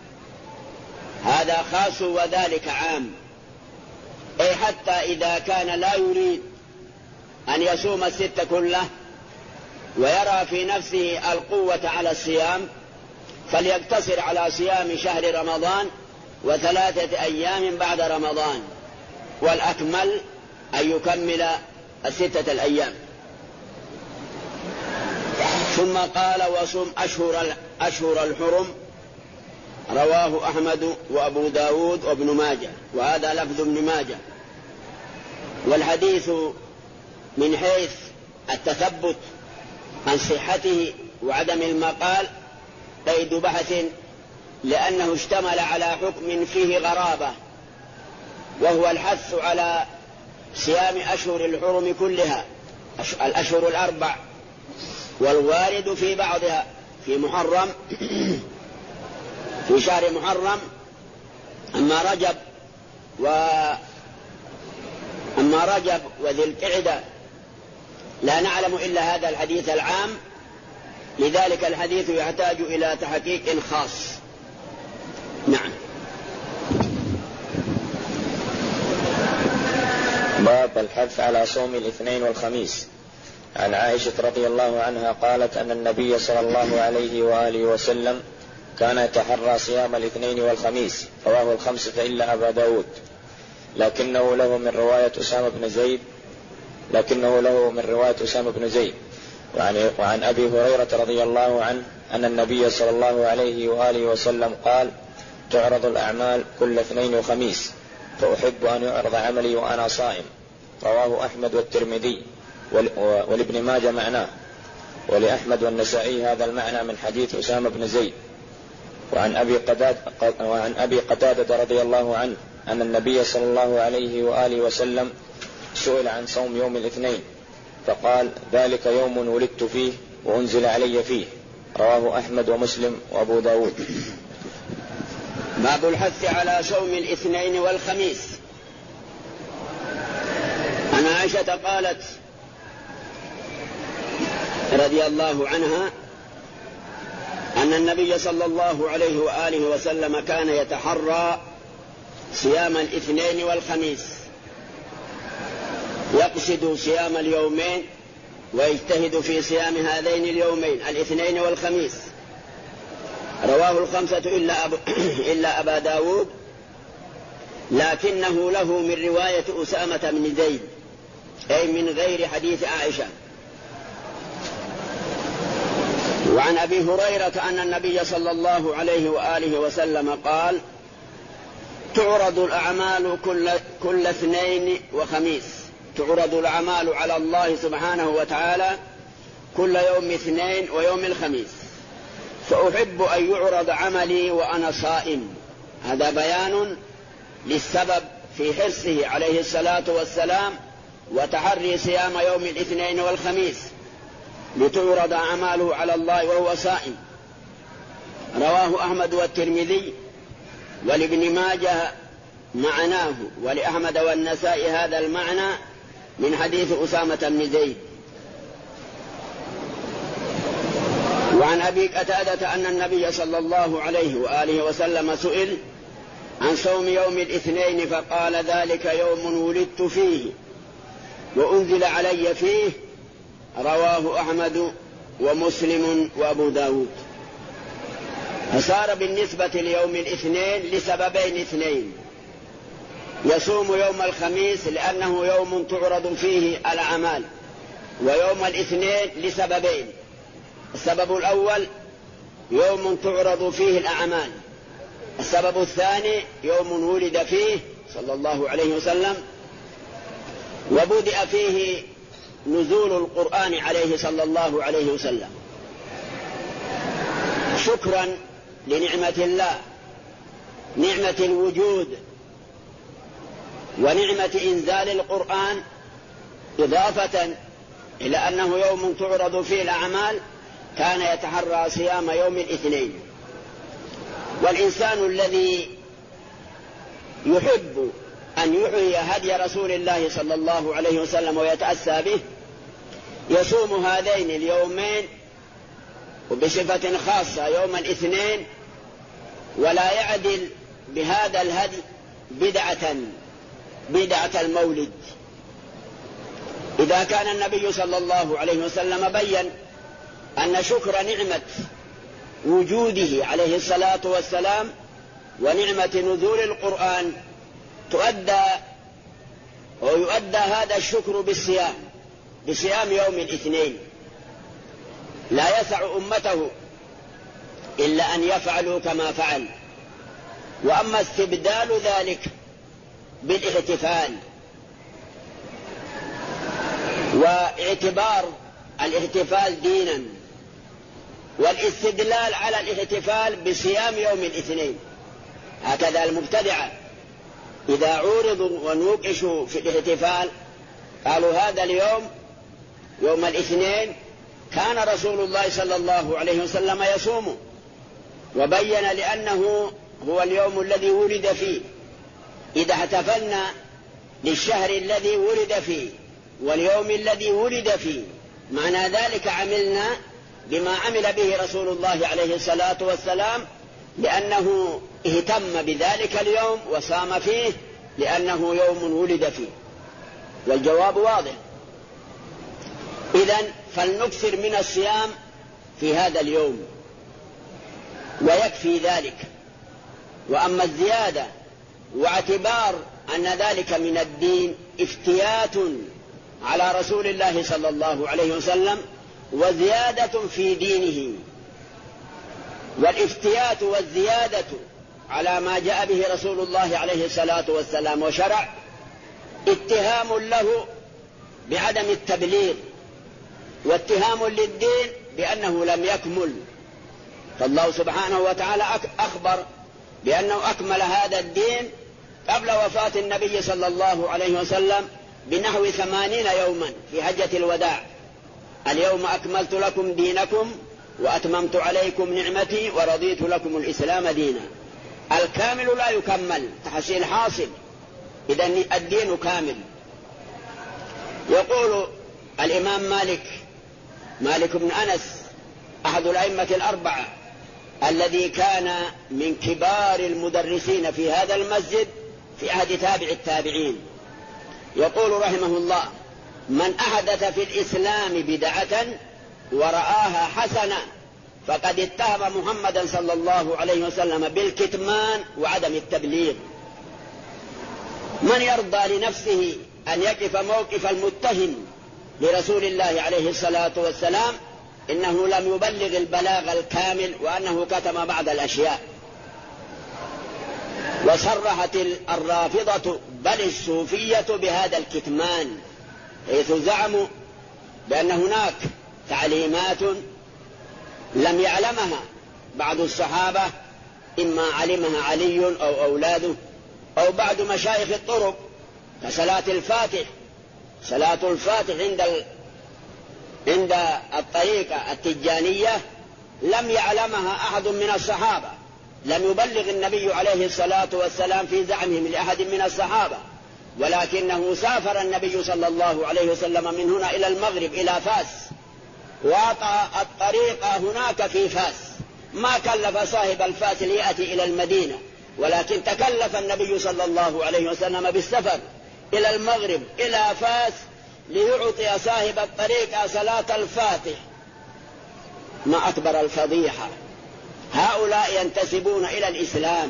هذا خاص وذلك عام، أي حتى إذا كان لا يريد أن يصوم 6 كله ويرى في نفسه القوة على الصيام، فليقتصر على صيام شهر رمضان و3 أيام بعد رمضان، والأكمل أن يكمل 6 الأيام. ثم قال وصم أشهر الحرم. رواه أحمد وأبو داود وابن ماجه، وهذا لفظ ابن ماجه. والحديث من حيث التثبت عن صحته وعدم المقال قيد بحث، لأنه اشتمل على حكم فيه غرابة، وهو الحث على صيام أشهر الحرم كلها، الأشهر الأربع، والوارد في بعضها في محرم في شهر محرم. أما رجب وذي القعدة لا نعلم إلا هذا الحديث العام، لذلك الحديث يحتاج إلى تحقيق خاص. نعم. باب الحث على صوم الاثنين والخميس. عن عائشة رضي الله عنها قالت أن النبي صلى الله عليه وآله وسلم كان يتحرى صيام الاثنين والخميس، رواه 5 إلا أبا داود، لكنه له من رواية أسامة بن زيد. وعن أبي هريرة رضي الله عنه أن النبي صلى الله عليه وآله وسلم قال: تعرض الأعمال كل اثنين وخميس، فأحب أن يعرض عملي وأنا صائم. رواه أحمد والترمذي، ولابن ماجه معناه، ولأحمد والنسائي هذا المعنى من حديث أسامة بن زيد. وعن أبي قتادة رضي الله عنه أن النبي صلى الله عليه وآله وسلم سئل عن صوم يوم الاثنين فقال: ذلك يوم ولدت فيه وأنزل علي فيه. رواه أحمد ومسلم وأبو داود. باب الحث على صوم الاثنين والخميس. عن عائشة قالت رضي الله عنها أن النبي صلى الله عليه وآله وسلم كان يتحرى صيام الاثنين والخميس، يقصد صيام اليومين ويجتهد في صيام هذين اليومين الاثنين والخميس. رواه 5 إلا أبا داود، لكنه له من رواية أسامة بن زيد، أي من غير حديث عائشة. وعن أبي هريرة أن النبي صلى الله عليه وآله وسلم قال: تعرض الأعمال كل اثنين وخميس، تعرض الأعمال على الله سبحانه وتعالى كل يوم اثنين ويوم الخميس، فأحب أن يعرض عملي وأنا صائم. هذا بيان للسبب في حرصه عليه الصلاة والسلام وتحري صيام يوم الاثنين والخميس لتعرض أعماله على الله وهو صائم. رواه أحمد والترمذي ولابن ماجه معناه، ولأحمد والنسائي هذا المعنى من حديث أسامة بن زيد. وعن أبي قتادة أن النبي صلى الله عليه وآله وسلم سئل عن صوم يوم الاثنين فقال: ذلك يوم ولدت فيه وأنزل علي فيه. رواه أحمد ومسلم وأبو داود. فصار بالنسبة ليوم الاثنين لسببين اثنين: يصوم يوم الخميس لأنه يوم تعرض فيه الأعمال، ويوم الاثنين لسببين: السبب الأول يوم تعرض فيه الأعمال، السبب الثاني يوم ولد فيه صلى الله عليه وسلم وبدأ فيه نزول القرآن عليه صلى الله عليه وسلم، شكرا لنعمة الله، نعمة الوجود ونعمة إنزال القرآن، إضافة إلى أنه يوم تعرض فيه الأعمال كان يتحرى صيام يوم الاثنين. والإنسان الذي يحب أن يحيي هدي رسول الله صلى الله عليه وسلم ويتأسى به يصوم هذين اليومين وبصفة خاصة يوم الاثنين، ولا يعدل بهذا الهدي بدعة المولد. إذا كان النبي صلى الله عليه وسلم بين أن شكر نعمة وجوده عليه الصلاة والسلام ونعمة نزول القرآن يؤدى هذا الشكر بصيام يوم الاثنين، لا يسع أمته إلا أن يفعلوا كما فعل. وأما استبدال ذلك بالاحتفال واعتبار الاحتفال دينا والاستدلال على الاحتفال بصيام يوم الاثنين، هكذا المبتدعة إذا عورضوا ونوقشوا في الاحتفال قالوا هذا اليوم يوم الاثنين كان رسول الله صلى الله عليه وسلم يصوم، وبين لأنه هو اليوم الذي ولد فيه. إذا احتفلنا للشهر الذي ولد فيه واليوم الذي ولد فيه معنى ذلك عملنا بما عمل به رسول الله عليه الصلاة والسلام، لأنه اهتم بذلك اليوم وصام فيه لأنه يوم ولد فيه. والجواب واضح. إذن فلنكثر من الصيام في هذا اليوم ويكفي ذلك. وأما الزيادة واعتبار أن ذلك من الدين افتيات على رسول الله صلى الله عليه وسلم وزيادة في دينه، والافتيات والزيادة على ما جاء به رسول الله عليه الصلاة والسلام وشرع اتهام له بعدم التبليغ واتهام للدين بأنه لم يكمل. فالله سبحانه وتعالى أخبر بأنه أكمل هذا الدين قبل وفاة النبي صلى الله عليه وسلم بنحو 80 يوما في حجة الوداع: اليوم أكملت لكم دينكم وأتممت عليكم نعمتي ورضيت لكم الإسلام دينا. الكامل لا يكمل، تحصيل حاصل، إذن الدين كامل. يقول الإمام مالك بن أنس أحد الأئمة الأربعة الذي كان من كبار المدرسين في هذا المسجد في عهد تابع التابعين، يقول رحمه الله: من أحدث في الإسلام بدعة ورآها حسنة فقد اتهم محمدا صلى الله عليه وسلم بالكتمان وعدم التبليغ. من يرضى لنفسه أن يقف موقف المتهم لرسول الله عليه الصلاة والسلام إنه لم يبلغ البلاغ الكامل وأنه كتم بعض الأشياء؟ وصرحت الرافضة بل الصوفية بهذا الكتمان، حيث زعموا بأن هناك تعليمات لم يعلمها بعض الصحابة، إما علمها علي أو أولاده أو بعض مشايخ الطرق، كصلاة الفاتح. صلاة الفاتح عند الطريقة التجانية لم يعلمها أحد من الصحابة، لم يبلغ النبي عليه الصلاة والسلام في زعمهم لأحد من الصحابة، ولكنه سافر النبي صلى الله عليه وسلم من هنا إلى المغرب إلى فاس، وأعطى الطريقة هناك في فاس. ما كلف صاحب الفاس ليأتي إلى المدينة، ولكن تكلف النبي صلى الله عليه وسلم بالسفر إلى المغرب إلى فاس ليعطي صاحب الطريقة صلاة الفاتح. ما أكبر الفضيحة! هؤلاء ينتسبون إلى الإسلام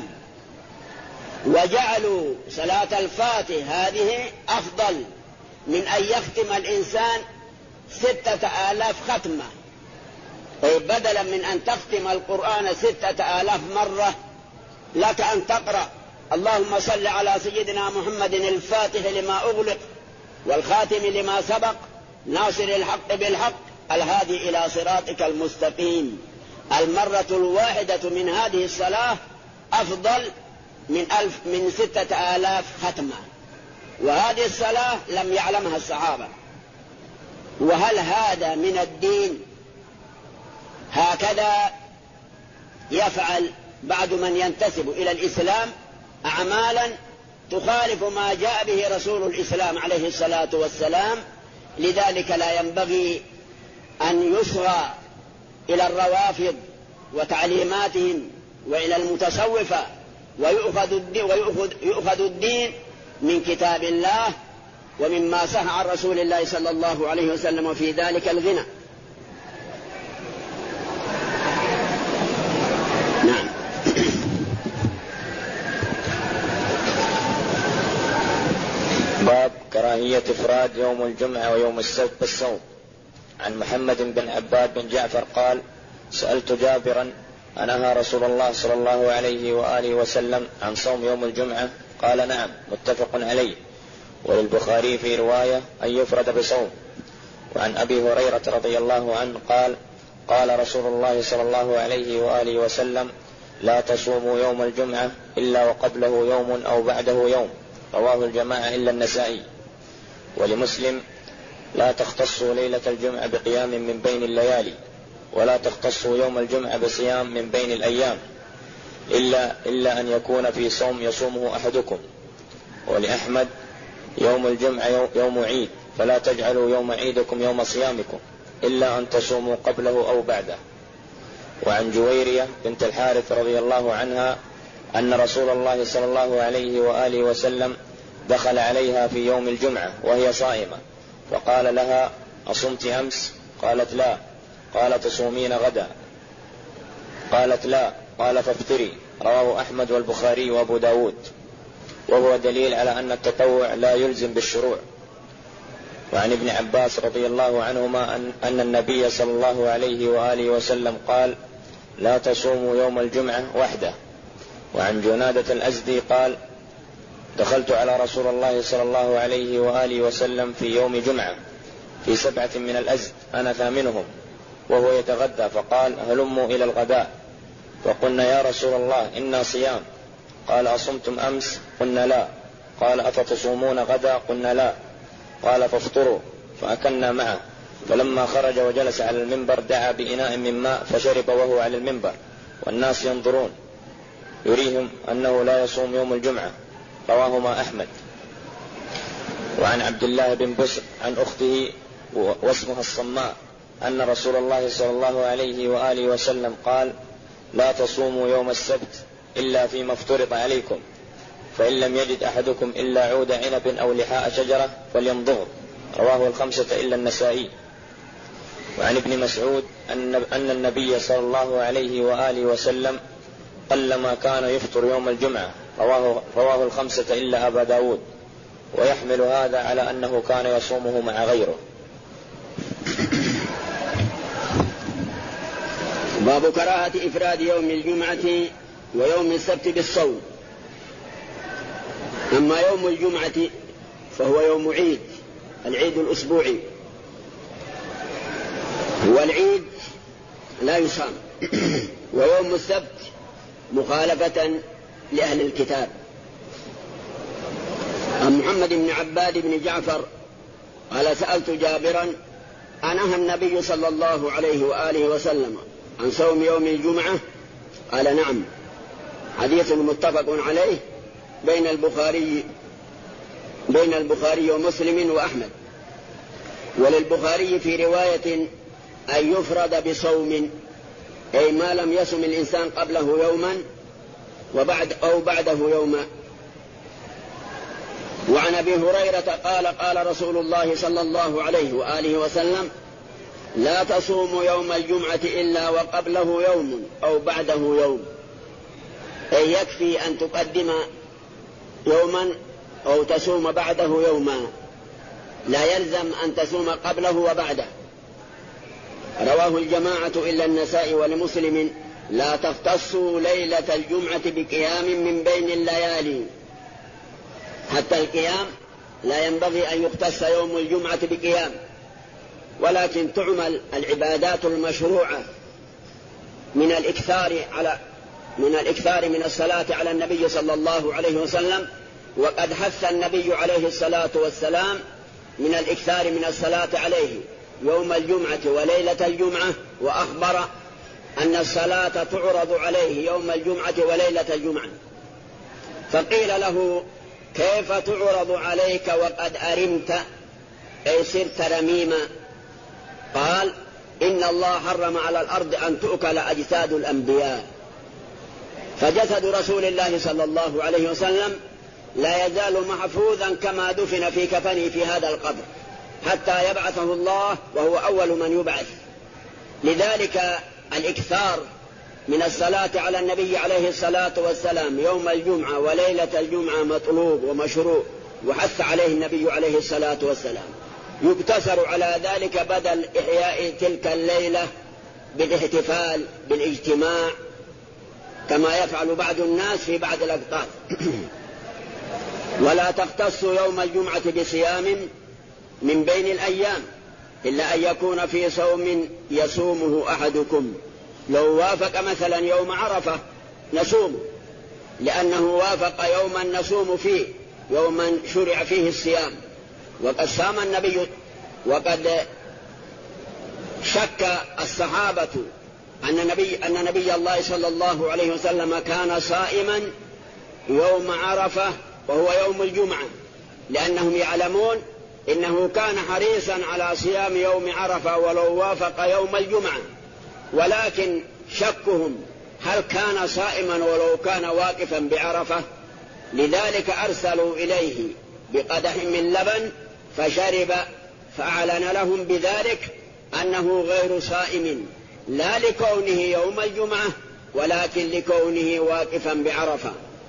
وجعلوا صلاة الفاتح هذه أفضل من أن يختم الإنسان 6000 ختمة. بدلا من أن تختم القرآن 6000 مرة لك أن تقرأ اللهم صل على سيدنا محمد الفاتح لما أغلق والخاتم لما سبق ناصر الحق بالحق الهادي إلى صراطك المستقيم. المرة الواحدة من هذه الصلاة أفضل من 6000 ختمة، وهذه الصلاة لم يعلمها الصحابة. وهل هذا من الدين؟ هكذا يفعل بعض من ينتسب إلى الإسلام أعمالا تخالف ما جاء به رسول الإسلام عليه الصلاة والسلام. لذلك لا ينبغي أن يصغى إلى الروافض وتعليماتهم وإلى المتصوفة، ويؤخذ الدين من كتاب الله ومما صح عن رسول الله صلى الله عليه وسلم، وفي ذلك الغنى. نعم. باب كراهية إفراد يوم الجمعة ويوم السبت بالصوم. عن محمد بن عباد بن جعفر قال: سألت جابرا: أنهى رسول الله صلى الله عليه وآله وسلم عن صوم يوم الجمعة؟ قال: نعم، متفق عليه. وللبخاري في رواية أن يفرد بصوم. وعن أبي هريرة رضي الله عنه قال: قال رسول الله صلى الله عليه وآله وسلم: لا تصوموا يوم الجمعة إلا وقبله يوم أو بعده يوم. رواه الجماعة إلا النسائي. ولمسلم: لا تختصوا ليلة الجمعة بقيام من بين الليالي، ولا تختصوا يوم الجمعة بصيام من بين الأيام، إلا أن يكون في صوم يصومه أحدكم. ولأحمد: يوم الجمعة يوم عيد، فلا تجعلوا يوم عيدكم يوم صيامكم، إلا أن تصوموا قبله أو بعده. وعن جويرية بنت الحارث رضي الله عنها أن رسول الله صلى الله عليه وآله وسلم دخل عليها في يوم الجمعة وهي صائمة، فقال لها: أصمت أمس؟ قالت: لا. قال: تصومين غدا؟ قالت: لا. قال: فافتري. رواه أحمد والبخاري وأبو داود، وهو دليل على أن التطوع لا يلزم بالشروع. وعن ابن عباس رضي الله عنهما أن النبي صلى الله عليه وآله وسلم قال: لا تصوموا يوم الجمعة وحده. وعن جنادة الأزدي قال: دخلت على رسول الله صلى الله عليه وآله وسلم في يوم جمعة في 7 من الأزد أنا ثامنهم، وهو يتغدى، فقال: هلموا إلى الغداء. فقلنا: يا رسول الله إنا صيام. قال: أصمتم أمس؟ قلنا: لا. قال: أفتصومون غدا؟ قلنا: لا. قال: فافطروا. فأكلنا معه. فلما خرج وجلس على المنبر دعا بإناء من ماء فشرب وهو على المنبر والناس ينظرون، يريهم أنه لا يصوم يوم الجمعة. رواهما أحمد. وعن عبد الله بن بسر عن أخته واسمها الصماء أن رسول الله صلى الله عليه وآله وسلم قال: لا تصوموا يوم السبت إلا فيما افترض عليكم، فإن لم يجد أحدكم إلا عود عنب أو لحاء شجرة فليمضغ. رواه الخمسة إلا النسائي. وعن ابن مسعود أن النبي صلى الله عليه وآله وسلم قلما كان يفطر يوم الجمعة. رواه الخمسة إلا أبا داود، ويحمل هذا على أنه كان يصومه مع غيره. باب كراهة إفراد يوم الجمعة ويوم السبت بالصوم. أما يوم الجمعة فهو يوم عيد، العيد الأسبوعي، والعيد لا يصام. ويوم السبت مخالفة لأهل الكتاب. عن محمد بن عباد بن جعفر قال سألت جابرا أنهى النبي صلى الله عليه وآله وسلم عن صوم يوم الجمعة؟ قال نعم. حديث متفق عليه بين البخاري ومسلم وأحمد. وللبخاري في رواية أن يفرد بصوم، أي ما لم يصم الإنسان قبله يوما أو بعده يوما. وعن أبي هريرة قال قال رسول الله صلى الله عليه وآله وسلم لا تصوموا يوم الجمعة إلا وقبله يوم أو بعده يوم، أي يكفي أن تقدم يوما أو تصوم بعده يوما، لا يلزم أن تصوم قبله وبعده. رواه الجماعة إلا النسائي. ولمسلم لا تختصوا ليلة الجمعة بقيام من بين الليالي. حتى القيام لا ينبغي أن يختص يوم الجمعة بقيام، ولكن تعمل العبادات المشروعة من الإكثار من الصلاة على النبي صلى الله عليه وسلم. وقد حث النبي عليه الصلاة والسلام من الإكثار من الصلاة عليه يوم الجمعة وليلة الجمعة، وأخبر أن الصلاة تعرض عليه يوم الجمعة وليلة الجمعة. فقيل له كيف تعرض عليك وقد أرمت، أي صرت رميما؟ قال إن الله حرم على الأرض أن تؤكل أجساد الأنبياء. فجسد رسول الله صلى الله عليه وسلم لا يزال محفوظا كما دفن في كفنه في هذا القبر حتى يبعثه الله، وهو أول من يبعث. لذلك الإكثار من الصلاة على النبي عليه الصلاة والسلام يوم الجمعة وليلة الجمعة مطلوب ومشروع، وحث عليه النبي عليه الصلاة والسلام. يقتصر على ذلك بدل إحياء تلك الليلة بالاحتفال بالاجتماع كما يفعل بعض الناس في بعض الأوقات. ولا تختص يوم الجمعة بصيام من بين الأيام إلا أن يكون في صوم يصومه أحدكم. لو وافق مثلا يوم عرفة نصوم، لأنه وافق يوما نصوم فيه، يوما شرع فيه الصيام. وقد صام النبي، وقد شك الصحابة أن نبي الله صلى الله عليه وسلم كان صائما يوم عرفة وهو يوم الجمعة، لأنهم يعلمون إنه كان حريصا على صيام يوم عرفة ولو وافق يوم الجمعة. ولكن شكهم هل كان صائما ولو كان واقفا بعرفة؟ لذلك أرسلوا إليه بقدح من لبن فشرب، فأعلن لهم بذلك أنه غير صائم، لا لكونه يوم الجمعة ولكن لكونه واقفا بعرفة.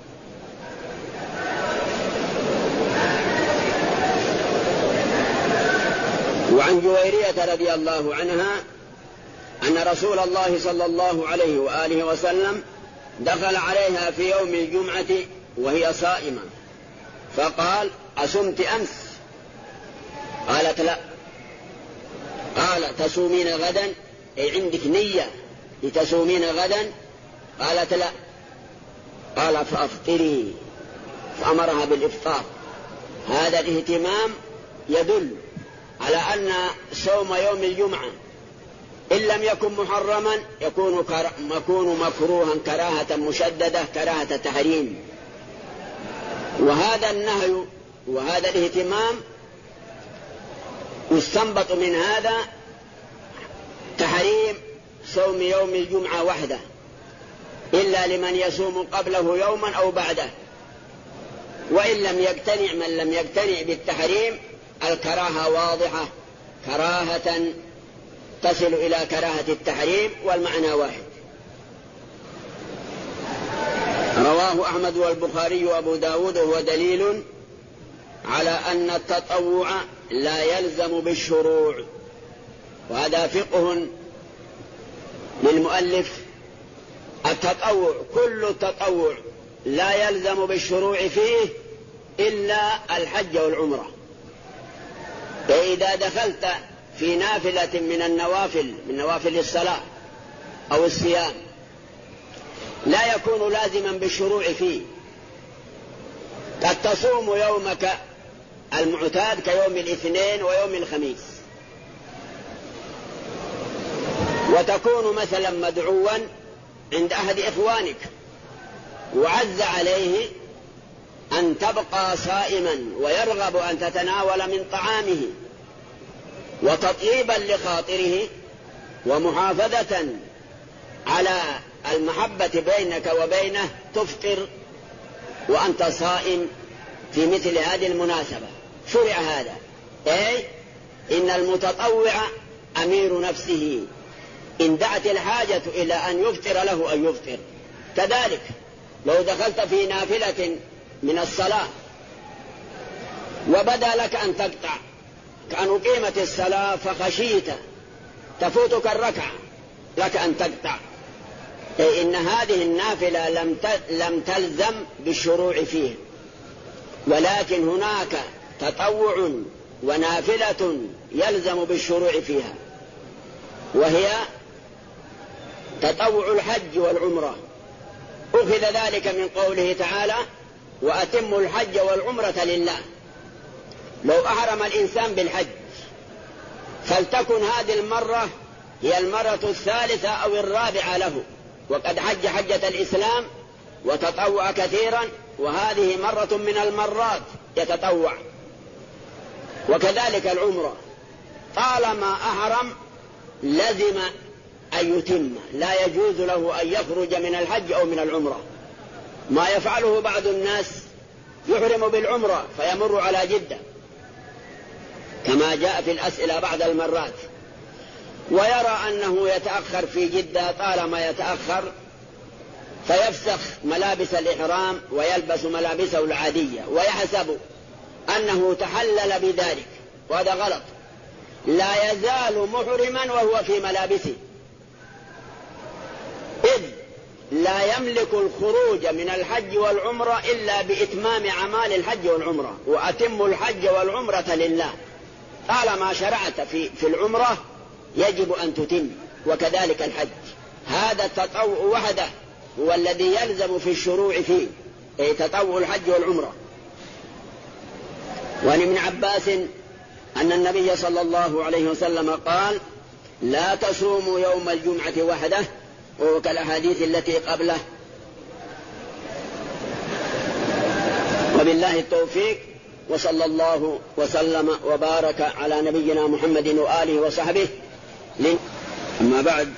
وعن جويرية رضي الله عنها أن رسول الله صلى الله عليه وآله وسلم دخل عليها في يوم الجمعة وهي صائمة، فقال أصمت أمس؟ قالت لا. قال تصومين غدا، أي عندك نية لتصومين غدا؟ قالت لا. قال فأفطري، فأمرها بالإفطار. هذا الاهتمام يدل على أن صوم يوم الجمعة إن لم يكن محرما يكون مكروها كراهة مشددة، كراهة تحريم. وهذا النهي وهذا الاهتمام يستنبط من هذا تحريم صوم يوم الجمعة وحده، إلا لمن يصوم قبله يوما أو بعده. وإن لم يقتنع من لم يقتنع بالتحريم الكراهة واضحة، كراهة تصل إلى كراهة التحريم، والمعنى واحد. رواه أحمد والبخاري وأبو داود، وهو دليل على أن التطوع لا يلزم بالشروع. وهذا فقه للمؤلف. التطوع كل التطوع لا يلزم بالشروع فيه إلا الحج والعمرة. فإذا دخلت في نافلة من النوافل، من نوافل الصلاة أو الصيام، لا يكون لازما بالشروع فيه. قد تصوم يومك المعتاد كيوم الاثنين ويوم الخميس، وتكون مثلا مدعوا عند أحد إخوانك وعز عليه أن تبقى صائما ويرغب أن تتناول من طعامه، وتطيبا لخاطره ومحافظة على المحبة بينك وبينه تفطر وأنت صائم في مثل هذه المناسبة. شرع هذا، أي إن المتطوع أمير نفسه، إن دعت الحاجة إلى أن يفطر له أن يفطر. كذلك لو دخلت في نافلة من الصلاة وبدا لك أن تقطع، كأن أقيمت الصلاة فخشيت تفوتك الركعة، لك أن تقطع، أي إن هذه النافلة لم تلزم بالشروع فيه، ولكن هناك تطوع ونافلة يلزم بالشروع فيها، وهي تطوع الحج والعمرة. أخذ ذلك من قوله تعالى: وأتموا الحج والعمرة لله. لو أحرم الإنسان بالحج فلتكن هذه المرة هي المرة الثالثة أو الرابعة له، وقد حج حجة الإسلام وتطوع كثيرا، وهذه مرة من المرات يتطوع. وكذلك العمرة، طالما أحرم لزم أن يتم، لا يجوز له أن يخرج من الحج أو من العمرة. ما يفعله بعض الناس يحرم بالعمرة فيمر على جدة كما جاء في الأسئلة بعض المرات، ويرى أنه يتأخر في جدة، طالما يتأخر فيفسخ ملابس الإحرام ويلبس ملابسه العادية ويحسب أنه تحلل بذلك، وهذا غلط. لا يزال محرما وهو في ملابسه، إذ لا يملك الخروج من الحج والعمرة إلا بإتمام أعمال الحج والعمرة. وأتموا الحج والعمرة لله، طالما شرعت في العمرة يجب أن تتم، وكذلك الحج. هذا التطوع وحده هو الذي يلزم في الشروع فيه، أي تطوع الحج والعمرة. وعن ابن عباس أن النبي صلى الله عليه وسلم قال: لا تصوموا يوم الجمعة وحده، وكالأحاديث التي قبله. وبالله التوفيق، وصلى الله وسلم وبارك على نبينا محمد وآله وصحبه. أما بعد،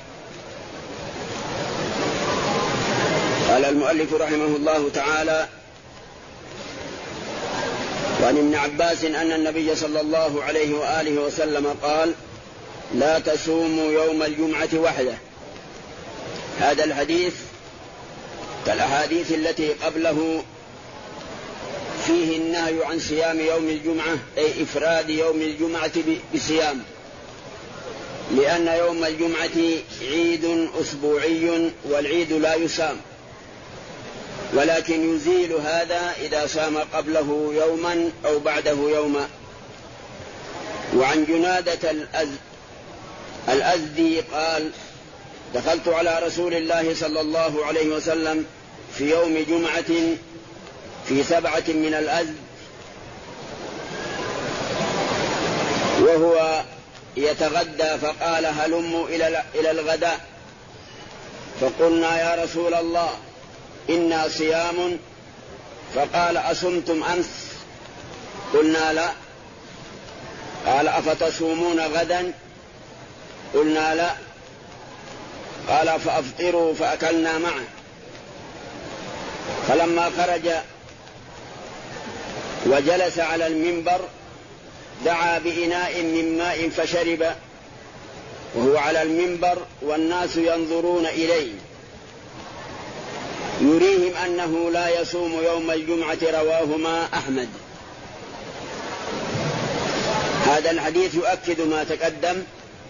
قال المؤلف رحمه الله تعالى: وعن ابن عباس أن النبي صلى الله عليه وآله وسلم قال: لا تصوموا يوم الجمعة وحده. هذا الحديث كالأحاديث التي قبله فيه النهي عن صيام يوم الجمعة، أي إفراد يوم الجمعة بصيام، لأن يوم الجمعة عيد أسبوعي، والعيد لا يصام، ولكن يزيل هذا إذا صام قبله يوما أو بعده يوما. وعن جنادة الأزدي قال: دخلت على رسول الله صلى الله عليه وسلم في يوم جمعة في 7 من الأزد وهو يتغدى، فقال: هلموا إلى الغداء. فقلنا: يا رسول الله إنا صيام. فقال: أصمتم أمس؟ قلنا: لا. قال: أفتصومون غدا؟ قلنا: لا. قال: فأفطروا. فأكلنا معه. فلما خرج وجلس على المنبر دعا بإناء من ماء فشرب وهو على المنبر والناس ينظرون إليه، يريهم أنه لا يصوم يوم الجمعة. رواهما أحمد. هذا الحديث يؤكد ما تقدم،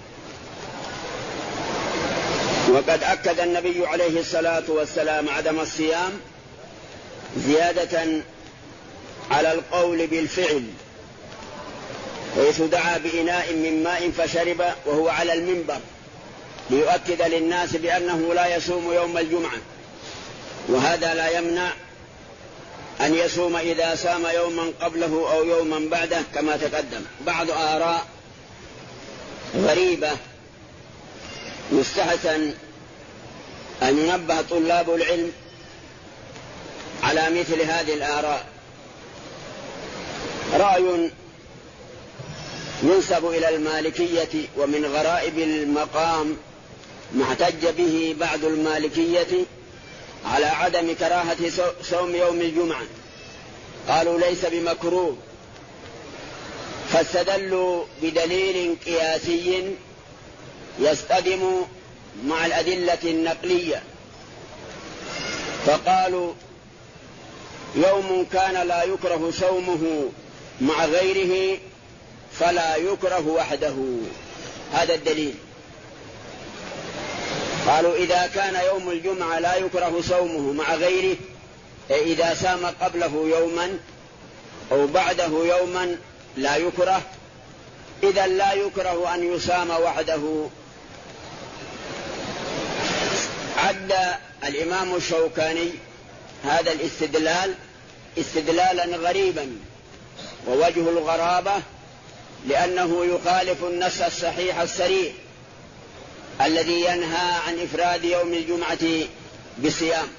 وقد أكد النبي عليه الصلاة والسلام عدم الصيام زيادة على القول بالفعل، حيث دعا بإناء من ماء فشرب وهو على المنبر ليؤكد للناس بأنه لا يصوم يوم الجمعة، وهذا لا يمنع أن يصوم إذا صام يوما قبله أو يوما بعده كما تقدم. بعض آراء غريبة يستحسن أن ينبه طلاب العلم على مثل هذه الآراء. رأي ينسب إلى المالكية ومن غرائب المقام ما احتج به بعض المالكية على عدم كراهة صوم يوم الجمعة، قالوا ليس بمكروه، فاستدلوا بدليل قياسي يصطدم مع الأدلة النقلية، فقالوا يوم كان لا يكره صومه مع غيره فلا يكره وحده. هذا الدليل. قالوا إذا كان يوم الجمعة لا يكره صومه مع غيره، إذا سام قبله يوما أو بعده يوما لا يكره، إذا لا يكره أن يصام وحده. عد الإمام الشوكاني هذا الاستدلال استدلالا غريبا، ووجه الغرابة لأنه يخالف النص الصحيح الصريح الذي ينهى عن إفراد يوم الجمعة بالصيام.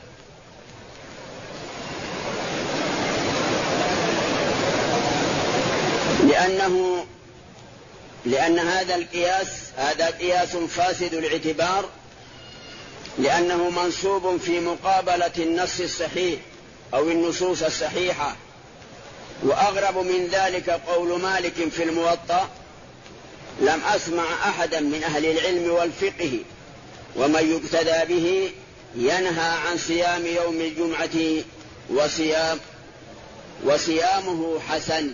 لأن هذا القياس قياس فاسد الاعتبار، لأنه منصوب في مقابلة النص الصحيح أو النصوص الصحيحة. وأغرب من ذلك قول مالك في الموطأ: لم أسمع أحدا من أهل العلم والفقه ومن يقتدى به ينهى عن صيام يوم الجمعة وصيامه حسن.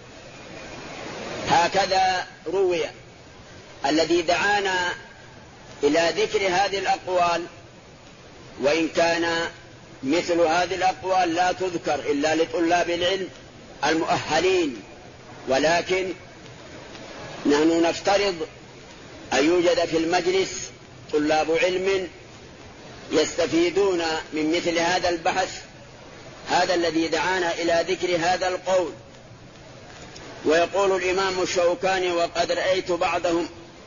هكذا روي. الذي دعانا إلى ذكر هذه الأقوال، وإن كان مثل هذه الأقوال لا تذكر إلا لطلاب العلم المؤهلين، ولكن نحن نفترض أن يوجد في المجلس طلاب علم يستفيدون من مثل هذا البحث. هذا الذي دعانا إلى ذكر هذا القول. ويقول الإمام الشوكاني: وقد رأيت بعضهم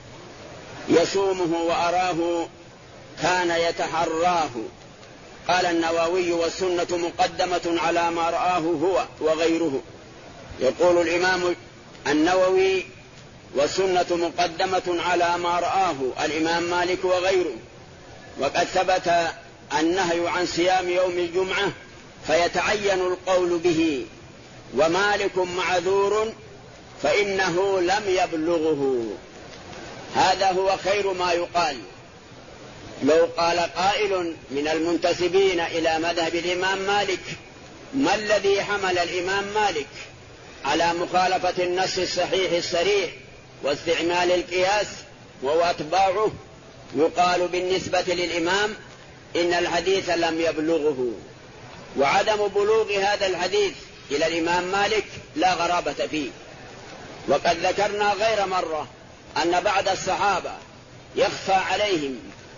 يصومه وأراه كان يتحراه. قال النووي: والسنة مقدمة على ما رآه هو وغيره. يقول الإمام النووي: والسنة مقدمة على ما رآه الإمام مالك وغيره. وقد ثبت النهي عن صيام يوم الجمعة فيتعين القول به، ومالك معذور فإنه لم يبلغه. هذا هو خير ما يقال. لو قال قائل من المنتسبين إلى مذهب الإمام مالك: ما الذي حمل الإمام مالك على مخالفة النص الصحيح الصريح واستعمال القياس وهو أتباعه؟ يقال بالنسبة للإمام: إن الحديث لم يبلغه. وعدم بلوغ هذا الحديث إلى الإمام مالك لا غرابة فيه. وقد ذكرنا غير مرة أن بعض الصحابة يخفى عليهم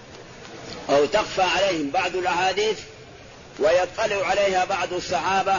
أو تخفى عليهم بعض الأحاديث ويطلع عليها بعض الصحابة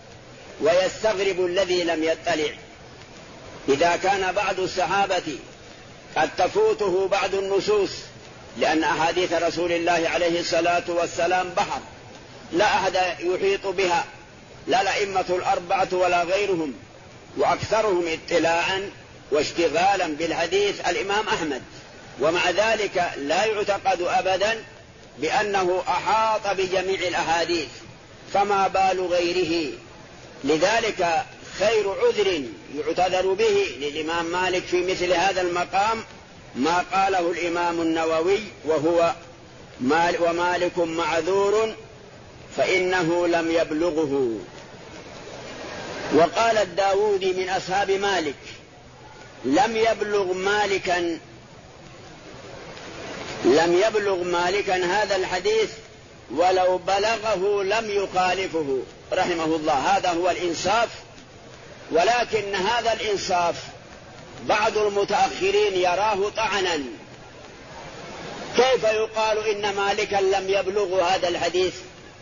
ويستغرب الذي لم يطلع. إذا كان بعض الصحابة قد تفوته بعض النصوص، لأن أحاديث رسول الله عليه الصلاة والسلام بحر لا أحد يحيط بها، لا الأئمة الأربعة ولا غيرهم، وأكثرهم اطلاعا واشتغالا بالحديث الإمام أحمد، ومع ذلك لا يعتقد أبدا بأنه أحاط بجميع الأحاديث، فما بال غيره؟ لذلك خير عذر يعتذر به للإمام مالك في مثل هذا المقام ما قاله الإمام النووي، وهو ومالك معذور فإنه لم يبلغه. وقال الداودي من أصحاب مالك: لم يبلغ مالكا هذا الحديث ولو بلغه لم يخالفه رحمه الله. هذا هو الإنصاف، ولكن هذا الإنصاف بعض المتأخرين يراه طعنا. كيف يقال إن مالكا لم يبلغ هذا الحديث؟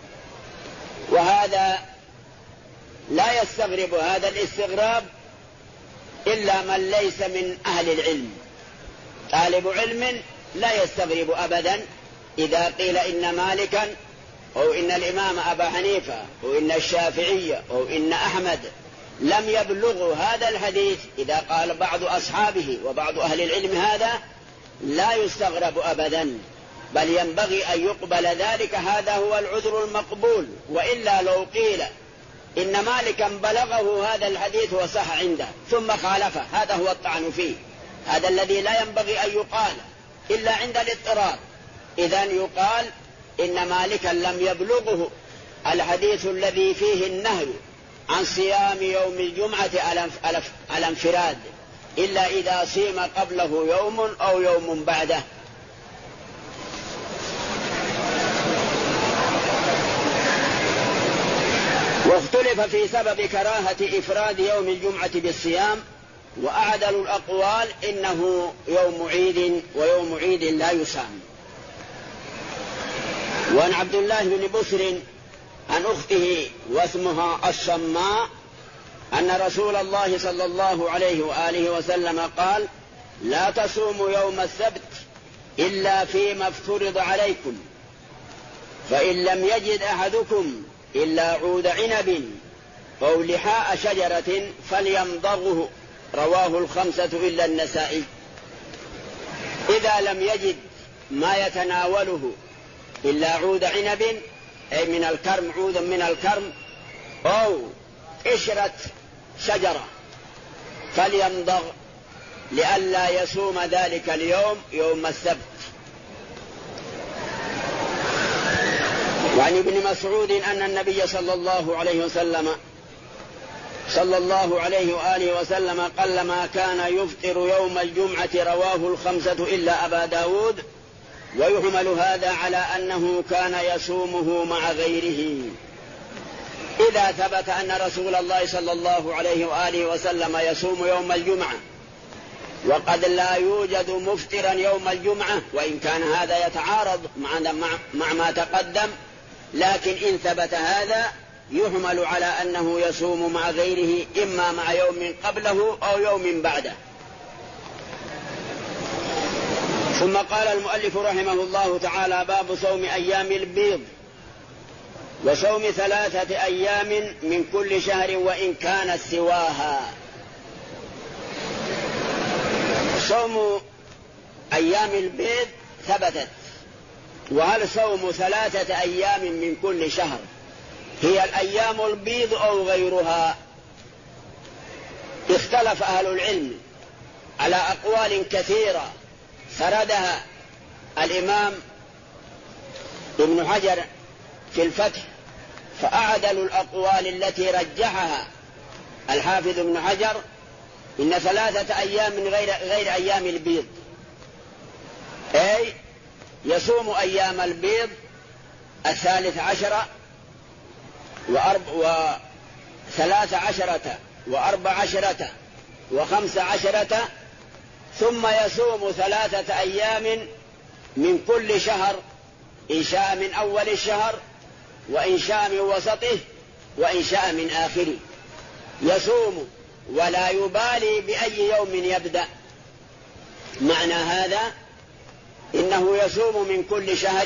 وهذا لا يستغرب هذا الاستغراب إلا من ليس من أهل العلم. طالب علم لا يستغرب أبدا إذا قيل إن مالكا أو إن الإمام أبا حنيفة أو إن الشافعية أو إن أحمد لم يبلغوا هذا الحديث. إذا قال بعض أصحابه وبعض أهل العلم هذا لا يستغرب أبدا، بل ينبغي أن يقبل ذلك. هذا هو العذر المقبول. وإلا لو قيل إن مالكا بلغه هذا الحديث وصح عنده ثم خالفه، هذا هو الطعن فيه. هذا الذي لا ينبغي أن يقال إلا عند الاضطرار. إذن يقال إن مالكا لم يبلغه الحديث الذي فيه النهي عن صيام يوم الجمعة على انفراد إلا إذا صيم قبله يوم أو يوم بعده. واختلف في سبب كراهة إفراد يوم الجمعة بالصيام، وأعدل الأقوال إنه يوم عيد، ويوم عيد لا يصام. وعن عبد الله بن بسر عن أخته واسمها الصماء أن رسول الله صلى الله عليه وآله وسلم قال: لا تصوموا يوم السبت إلا فيما افترض عليكم، فإن لم يجد أحدكم إلا عود عنب أو لحاء شجرة فليمضغه، رواه الخمسة إلا النسائي. إذا لم يجد ما يتناوله إلا عود عنب، أي من الكرم، عود من الكرم أو قشرة شجرة، فليمضغ لئلا يصوم ذلك اليوم يوم السبت. وعن ابن مسعود أن النبي صلى الله عليه وآله وسلم قلما كان يفطر يوم الجمعة، رواه الخمسة إلا أبا داود. ويحمل هذا على أنه كان يصومه مع غيره. إذا ثبت أن رسول الله صلى الله عليه وآله وسلم يصوم يوم الجمعة، وقد لا يوجد مفطرا يوم الجمعة، وإن كان هذا يتعارض مع ما تقدم، لكن إن ثبت هذا يحمل على أنه يصوم مع غيره، إما مع يوم قبله أو يوم بعده. ثم قال المؤلف رحمه الله تعالى: باب صوم أيام البيض، وصوم 3 أيام من كل شهر وإن كانت سواها. صوم أيام البيض ثبتت، وهل صوم 3 أيام من كل شهر هي الأيام البيض أو غيرها؟ اختلف أهل العلم على أقوال كثيرة سردها الإمام ابن حجر في الفتح، فأعدل الأقوال التي رجحها الحافظ ابن حجر إن 3 أيام من غير أيام البيض، أي يصوم أيام البيض 13 و13 و14 و15، ثم يصوم 3 أيام من كل شهر، إن شاء من أول الشهر، وإن شاء من وسطه، وإن شاء من آخره. يصوم ولا يبالي بأي يوم يبدأ. معنى هذا إنه يصوم من كل شهر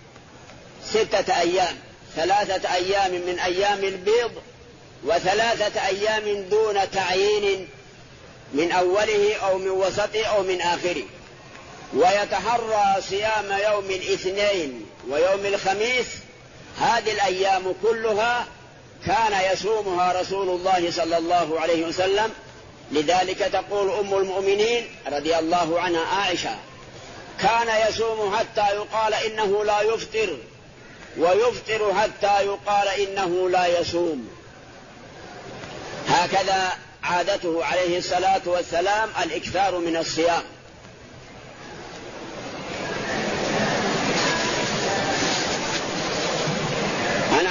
6 أيام، 3 أيام من أيام البيض، و3 أيام دون تعيين من أوله أو من وسطه أو من آخره. ويتحرى صيام يوم الاثنين ويوم الخميس، هذه الأيام كلها كان يصومها رسول الله صلى الله عليه وسلم. لذلك تقول أم المؤمنين رضي الله عنها عائشة: كان يصوم حتى يقال إنه لا يفطر، ويفطر حتى يقال إنه لا يصوم. هكذا عادته عليه الصلاة والسلام الإكثار من الصيام.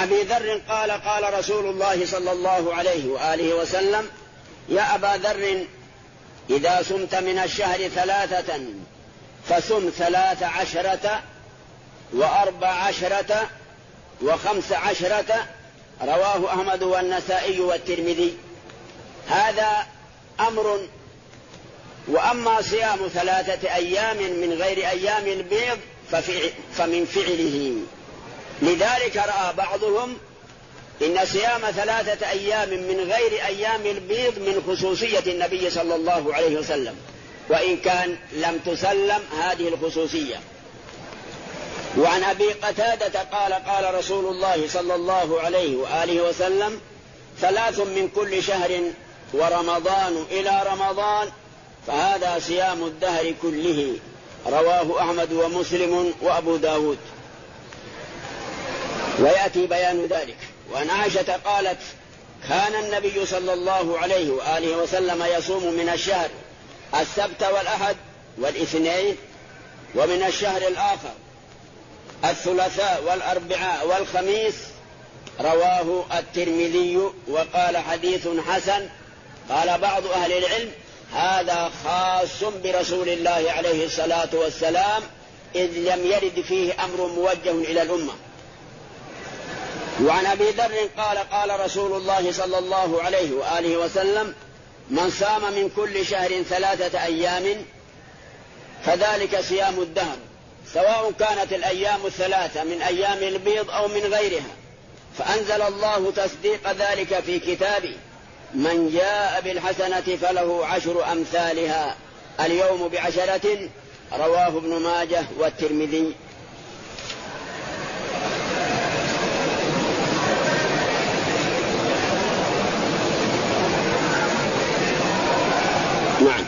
أبي ذر قال قال رسول الله صلى الله عليه وآله وسلم: يا أبا ذر، إذا صمت من الشهر 3 فصم 13 و14 و15. رواه أحمد والنسائي والترمذي. هذا أمر. وأما صيام 3 أيام من غير أيام البيض فمن فعله. لذلك رأى بعضهم إن صيام 3 أيام من غير أيام البيض من خصوصية النبي صلى الله عليه وسلم، وإن كان لم تسلم هذه الخصوصية. وعن أبي قتادة قال قال رسول الله صلى الله عليه وآله وسلم: 3 من كل شهر ورمضان إلى رمضان فهذا صيام الدهر كله. رواه أحمد ومسلم وأبو داود. ويأتي بيان ذلك. وعن عائشة قالت: كان النبي صلى الله عليه وآله وسلم يصوم من الشهر السبت والأحد والاثنين، ومن الشهر الآخر الثلاثاء والأربعاء والخميس. رواه الترمذي وقال: حديث حسن. قال بعض أهل العلم: هذا خاص برسول الله عليه الصلاة والسلام، إذ لم يرد فيه أمر موجه إلى الأمة. وعن أبي ذر قال قال رسول الله صلى الله عليه وآله وسلم: من صام من كل شهر 3 أيام فذلك صيام الدهر، سواء كانت الأيام 3 من أيام البيض أو من غيرها. فأنزل الله تصديق ذلك في كتابه: من جاء بالحسنة فله 10 أمثالها، اليوم ب10. رواه ابن ماجه والترمذي. نعم.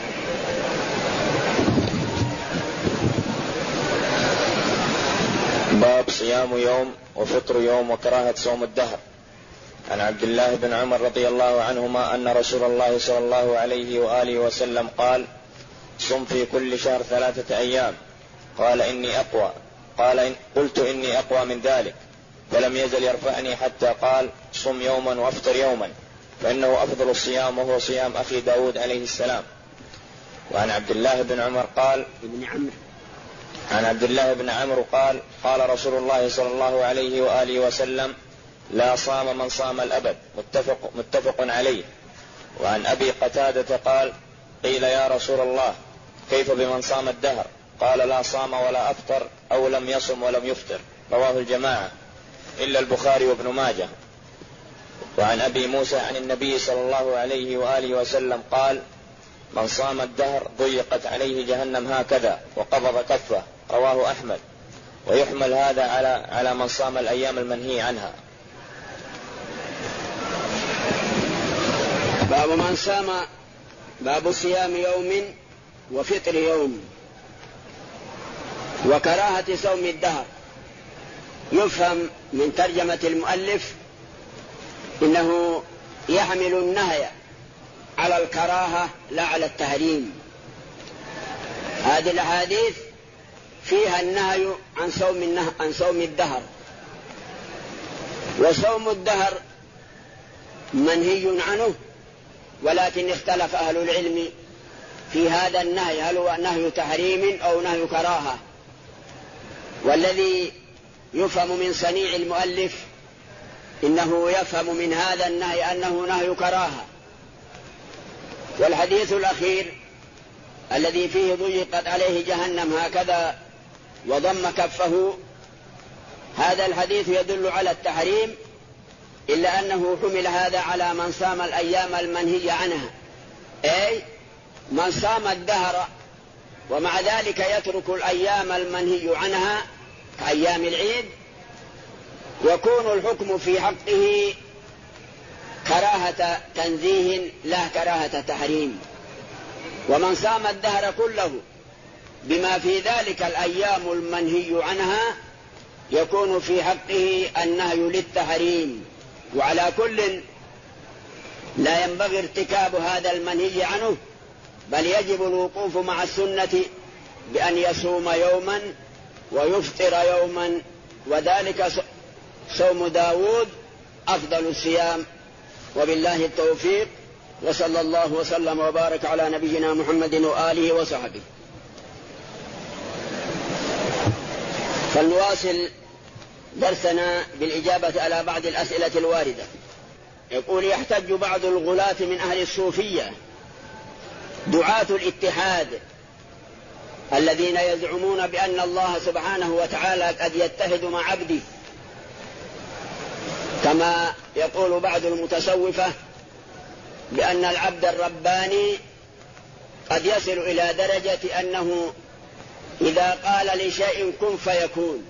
باب صيام يوم وفطر يوم وكراهة صوم الدهر. عن عبد الله بن عمر رضي الله عنهما أن رسول الله صلى الله عليه وآله وسلم قال: صم في كل شهر 3 أيام. قال: إني أقوى. قلت: إني أقوى من ذلك. فلم يزل يرفعني حتى قال: صم يوما وافطر يوما، فإنه أفضل الصيام وهو صيام أخي داود عليه السلام. وعن عبد الله بن عمر قال: عن عبد الله بن عمرو قال: قال رسول الله صلى الله عليه وآله وسلم: لا صام من صام الأبد. متفق عليه. وعن أبي قتادة قال: قيل يا رسول الله كيف بمن صام الدهر؟ قال: لا صام ولا أفطر أو لم يصم ولم يفطر. رواه الجماعة إلا البخاري وابن ماجه. وعن أبي موسى عن النبي صلى الله عليه وآله وسلم قال: من صام الدهر ضيقت عليه جهنم هكذا وقبض كفه. رواه أحمد. ويحمل هذا على من صام الأيام المنهي عنها. باب من صام. باب صيام يوم وفطر يوم وكراهة صوم الدهر. يفهم من ترجمة المؤلف إنه يحمل النهي على الكراهة لا على التحريم. هذه الأحاديث فيها النهي عن صوم الدهر. وصوم الدهر منهي عنه، ولكن اختلف أهل العلم في هذا النهي، هل هو نهي تحريم أو نهي كراهة. والذي يفهم من صنيع المؤلف إنه يفهم من هذا النهي أنه نهي كراهة. والحديث الأخير الذي فيه ضيقت عليه جهنم هكذا وضم كفه، هذا الحديث يدل على التحريم، إلا أنه حمل هذا على من صام الأيام المنهي عنها، أي من صام الدهر ومع ذلك يترك الأيام المنهي عنها كأيام العيد، يكون الحكم في حقه كراهة تنزيه لا كراهة تحريم. ومن صام الدهر كله بما في ذلك الأيام المنهي عنها يكون في حقه النهي للتحريم. وعلى كل لا ينبغي ارتكاب هذا المنهي عنه، بل يجب الوقوف مع السنة بأن يصوم يوما ويفطر يوما، وذلك صوم داود أفضل الصيام. وبالله التوفيق، وصلى الله وسلم وبارك على نبينا محمد وآله وصحبه. فلنواصل درسنا بالإجابة على بعض الأسئلة الواردة. يقول: يحتج بعض الغلاة من أهل الصوفية دعاة الاتحاد الذين يزعمون بأن الله سبحانه وتعالى قد يتحد مع عبده، كما يقول بعض المتصوفة بأن العبد الرباني قد يصل إلى درجة أنه إذا قال لشيء كن فيكون،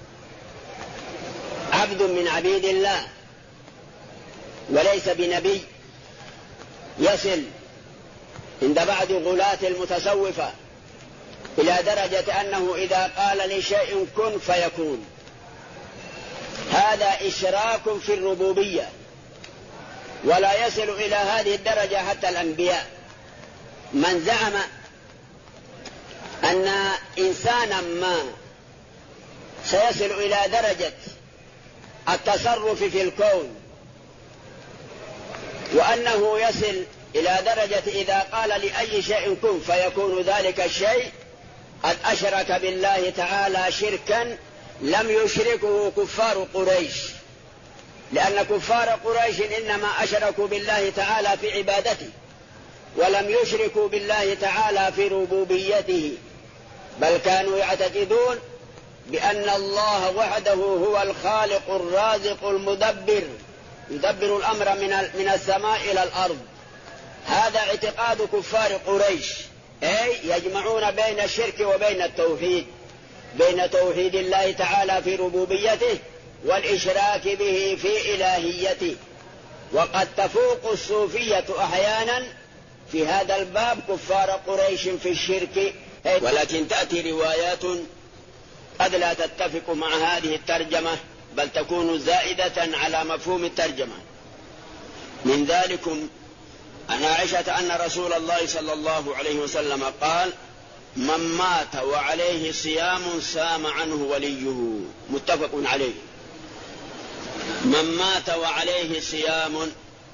عبد من عبيد الله وليس بنبي، يصل عند بعض غلاة المتصوفة إلى درجة أنه إذا قال لشيء كن فيكون. هذا إشراك في الربوبية، ولا يصل إلى هذه الدرجة حتى الأنبياء. من زعم أن إنسانا ما سيصل إلى درجة التصرف في الكون، وأنه يصل إلى درجة إذا قال لأي شيء كن فيكون ذلك الشيء، قد أشرك بالله تعالى شركا لم يشركه كفار قريش، لأن كفار قريش إنما أشركوا بالله تعالى في عبادته، ولم يشركوا بالله تعالى في ربوبيته، بل كانوا يعتقدون بأن الله وحده هو الخالق الرازق المدبر، يدبر الأمر من السماء إلى الأرض. هذا اعتقاد كفار قريش، أي يجمعون بين الشرك وبين التوحيد، بين توحيد الله تعالى في ربوبيته والإشراك به في إلهيته. وقد تفوق الصوفية أحيانا في هذا الباب كفار قريش في الشرك، ولكن تأتي روايات قد لا تتفق مع هذه الترجمة، بل تكون زائدة على مفهوم الترجمة. من ذلكم عن عائشة أن رسول الله صلى الله عليه وسلم قال: من مات وعليه صيام سام عنه وليه، متفق عليه. من مات وعليه صيام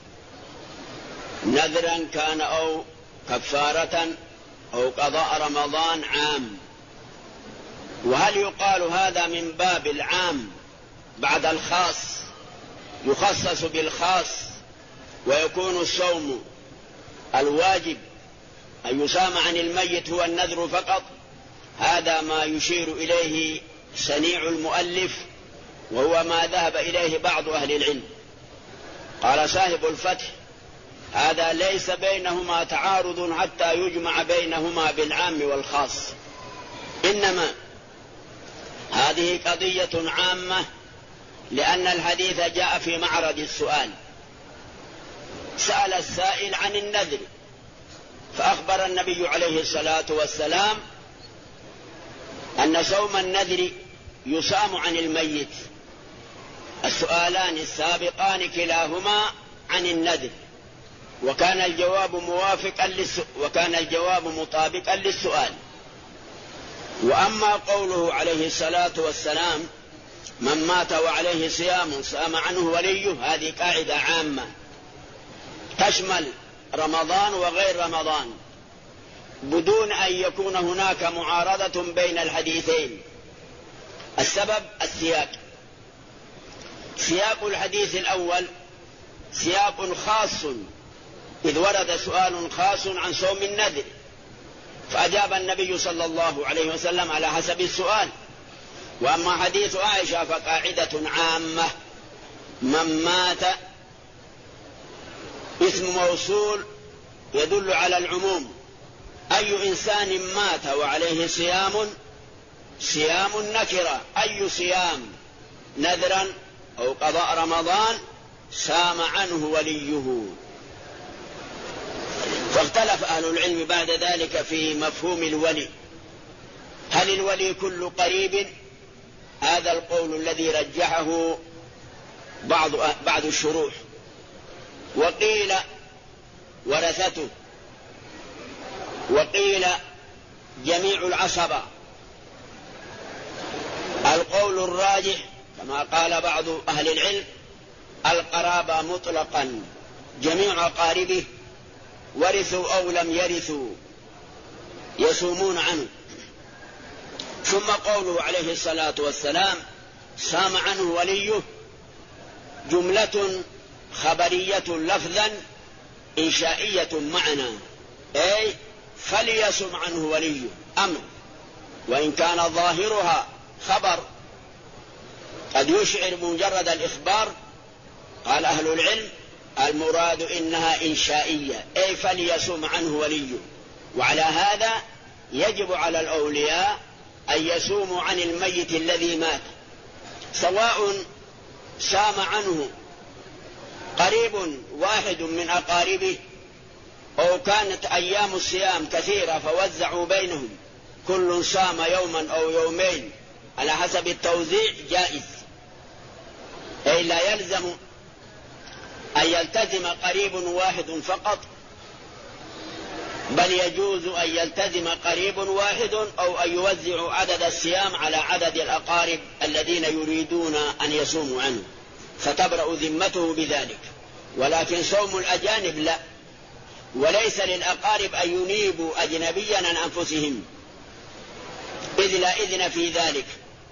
نذرا كان أو كفارة أو قضاء رمضان عام. وهل يقال هذا من باب العام بعد الخاص، يخصص بالخاص ويكون الصوم الواجب أن يصام عن الميت هو النذر فقط؟ هذا ما يشير إليه صنيع المؤلف، وهو ما ذهب إليه بعض أهل العلم. قال صاحب الفتح: هذا ليس بينهما تعارض حتى يجمع بينهما بالعام والخاص، إنما هذه قضية عامة، لأن الحديث جاء في معرض السؤال. سأل السائل عن النذر، فأخبر النبي عليه الصلاة والسلام أن صوم النذر يصام عن الميت. السؤالان السابقان كلاهما عن النذر، وكان الجواب مطابقا للسؤال. وأما قوله عليه الصلاة والسلام: من مات وعليه صيام سام عنه وليه، هذه قاعدة عامة تشمل رمضان وغير رمضان، بدون أن يكون هناك معارضة بين الحديثين. السبب السياق. سياق الحديث الأول سياق خاص، إذ ورد سؤال خاص عن صوم النذر، فأجاب النبي صلى الله عليه وسلم على حسب السؤال. وأما حديث عائشة فقاعدة عامة: من مات اسم موصول يدل على العموم، أي إنسان مات وعليه صيام نكرة، أي صيام، نذرا أو قضاء رمضان، سام عنه وليه. فاختلف أهل العلم بعد ذلك في مفهوم الولي، هل الولي كل قريب؟ هذا القول الذي رجحه بعض الشروح. وقيل ورثته، وقيل جميع العصبة. القول الراجح كما قال بعض أهل العلم القرابة مطلقا جميع أقاربه ورثوا أو لم يرثوا يصومون عنه. ثم قوله عليه الصلاة والسلام صام عنه وليه جملة خبرية لفظا إنشائية معنى، أي فليصم عنه وليه أمر، وإن كان ظاهرها خبر قد يشعر مجرد الإخبار. قال أهل العلم المراد إنها إنشائية، أي فليصم عنه وليه. وعلى هذا يجب على الأولياء أن يصوموا عن الميت الذي مات، سواء صام عنه قريب واحد من أقاربه أو كانت أيام الصيام كثيرة فوزعوا بينهم، كل صام يوما أو يومين على حسب التوزيع جائز، أي لا يلزم أن يلتزم قريب واحد فقط، بل يجوز أن يلتزم قريب واحد أو أن يوزع عدد الصيام على عدد الأقارب الذين يريدون أن يصوموا عنه، فتبرأ ذمته بذلك. ولكن صوم الأجانب لا، وليس للأقارب أن ينيبوا أجنبيا عن أنفسهم، إذ لا إذن في ذلك.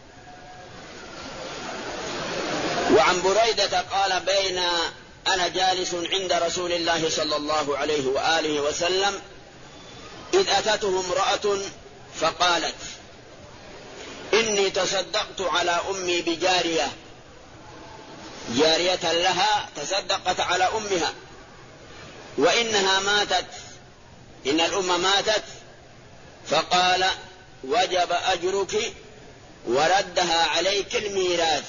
وعن بريدة قال بين أنا جالس عند رسول الله صلى الله عليه وآله وسلم إذ أتته امرأة فقالت إني تصدقت على أمي بجارية، جارية لها تصدقت على أمها وإنها ماتت، إن الأم ماتت، فقال وجب أجرك وردها عليك الميراث.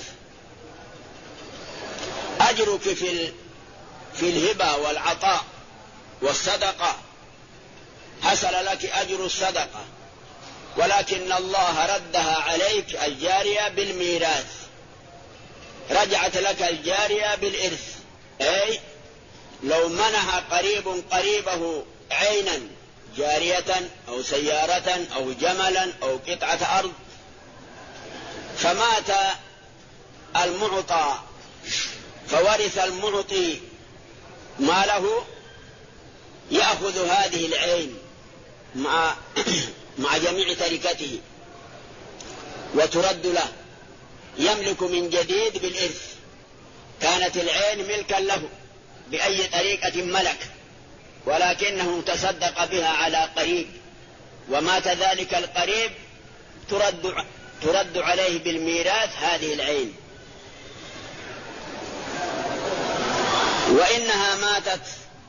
أجرك في الهبة والعطاء والصدقة، حصل لك أجر الصدقة، ولكن الله ردها عليك الجارية بالميراث، رجعت لك الجارية بالإرث. أي لو منح قريب قريبه عينا جارية أو سيارة أو جملا أو قطعة أرض فمات المعطى فورث المعطي ماله، يأخذ هذه العين مع جميع تركته وترد له، يملك من جديد بالإرث. كانت العين ملكا له بأي طريقة ملك، ولكنه تصدق بها على قريب ومات ذلك القريب، ترد عليه بالميراث هذه العين. وإنها ماتت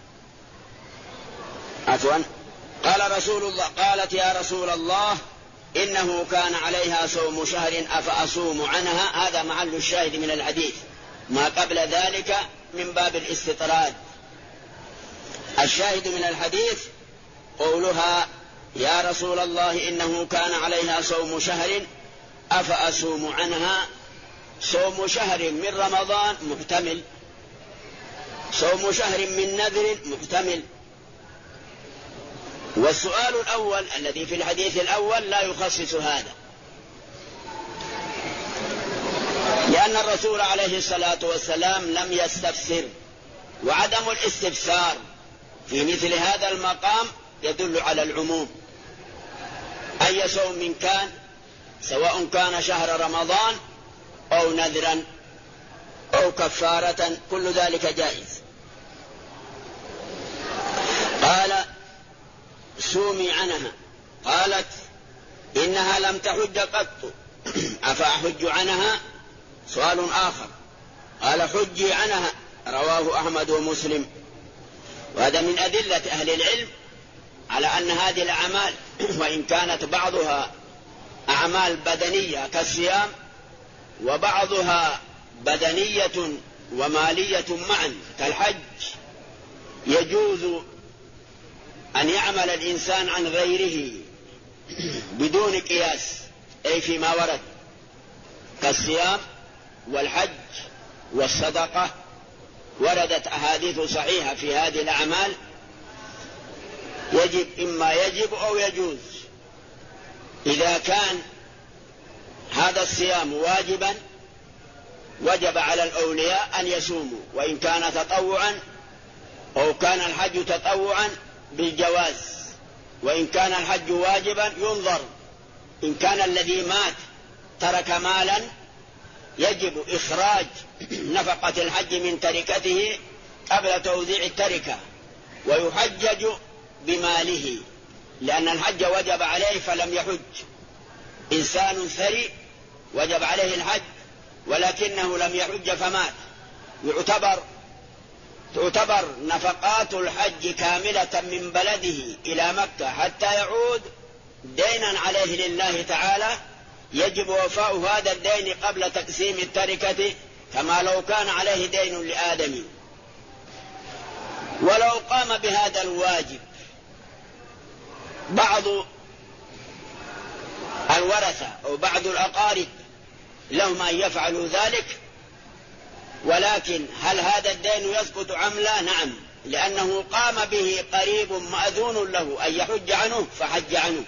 قال رسول الله قالت يا رسول الله إنه كان عليها صوم شهر أفأصوم عنها. هذا محل الشاهد من الحديث، ما قبل ذلك من باب الاستطراد. الشاهد من الحديث قولها يا رسول الله إنه كان عليها صوم شهر أفأصوم عنها. صوم شهر من رمضان محتمل، صوم شهر من نذر محتمل. والسؤال الأول الذي في الحديث الأول لا يخصص هذا، لأن الرسول عليه الصلاة والسلام لم يستفسر، وعدم الاستفسار في مثل هذا المقام يدل على العموم. أي صوم كان، سواء كان شهر رمضان أو نذرا أو كفارة، كل ذلك جائز. قال سومي عنها، قالت إنها لم تحج قط أفأحج عنها؟ سؤال آخر، قال حجي عنها، رواه أحمد ومسلم. وهذا من أدلة أهل العلم على أن هذه الأعمال وإن كانت بعضها أعمال بدنية كالصيام وبعضها بدنية ومالية معا كالحج، يجوز أن يعمل الإنسان عن غيره بدون قياس، أي فيما ورد كالصيام والحج والصدقة. وردت أحاديث صحيحة في هذه الأعمال، إما يجب أو يجوز. إذا كان هذا الصيام واجبا وجب على الأولياء أن يصوموا، وإن كان تطوعا أو كان الحج تطوعا بالجواز، وإن كان الحج واجبا ينظر. إن كان الذي مات ترك مالا يجب إخراج نفقة الحج من تركته قبل توزيع التركة، ويحجج بماله، لأن الحج وجب عليه فلم يحج. إنسان ثري وجب عليه الحج ولكنه لم يحج فمات، تعتبر نفقات الحج كاملة من بلده إلى مكة حتى يعود دينا عليه لله تعالى، يجب وفاء هذا الدين قبل تقسيم التركة، كما لو كان عليه دين لآدم. ولو قام بهذا الواجب بعض الورثة أو بعض الأقارب لهم أن يفعلوا ذلك، ولكن هل هذا الدين يسقط أم لا؟ نعم، لأنه قام به قريب مأذون له أن يحج عنه فحج عنه.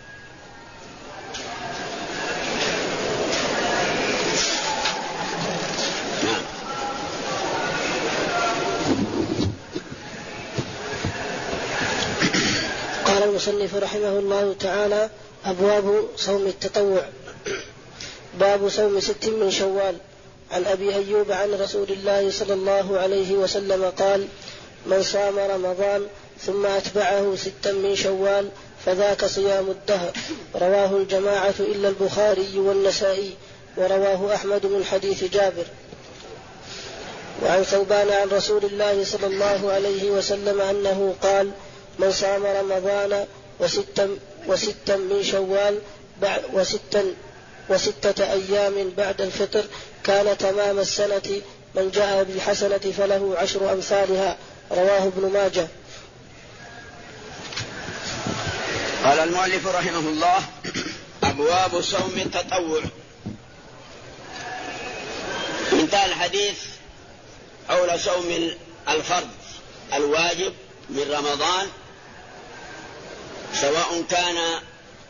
قال المصنف رحمه الله تعالى: أبواب صوم التطوع. باب صوم 6 من شوال. عن أبي أيوب عن رسول الله صلى الله عليه وسلم قال: من صام رمضان ثم أتبعه 6 من شوال فذاك صيام الدهر. رواه الجماعة إلا البخاري والنسائي، ورواه أحمد من حديث جابر. وعن ثوبان عن رسول الله صلى الله عليه وسلم أنه قال: من صام رمضان وستا من شوال وستة أيام بعد الفطر كان تمام السنة. من جاء بالحسنة فله 10 أمثالها. رواه ابن ماجه. قال المؤلف رحمه الله: أبواب صوم التطوع. انتهى الحديث حول صوم الفرض الواجب من رمضان، سواء كان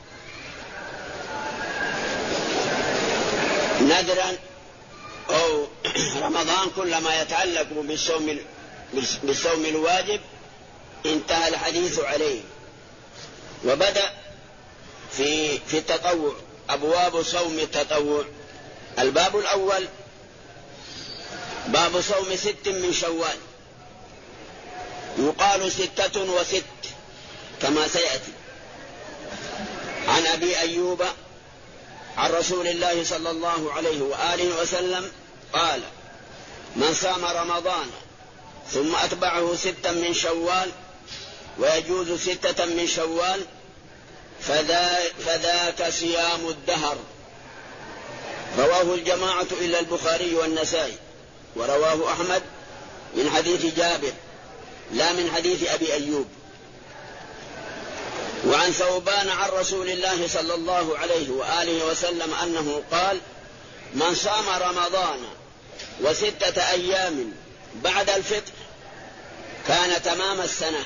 نذرا أو رمضان، كل ما يتعلق بالصوم الواجب انتهى الحديث عليه. وبدأ في التطوع، أبواب صوم التطوع. الباب الأول باب صوم 6 من شوال. يقال 6 و6 كما سيأتي. عن أبي أيوب عن رسول الله صلى الله عليه وآله وسلم قال: من صام رمضان ثم أتبعه 6 من شوال، ويجوز 6 من شوال، فذاك صيام الدهر. رواه الجماعة إلا البخاري والنسائي، ورواه أحمد من حديث جابر لا من حديث أبي أيوب. وعن ثوبان عن رسول الله صلى الله عليه وآله وسلم أنه قال: من صام رمضان و6 أيام بعد الفطر كان تمام السنة.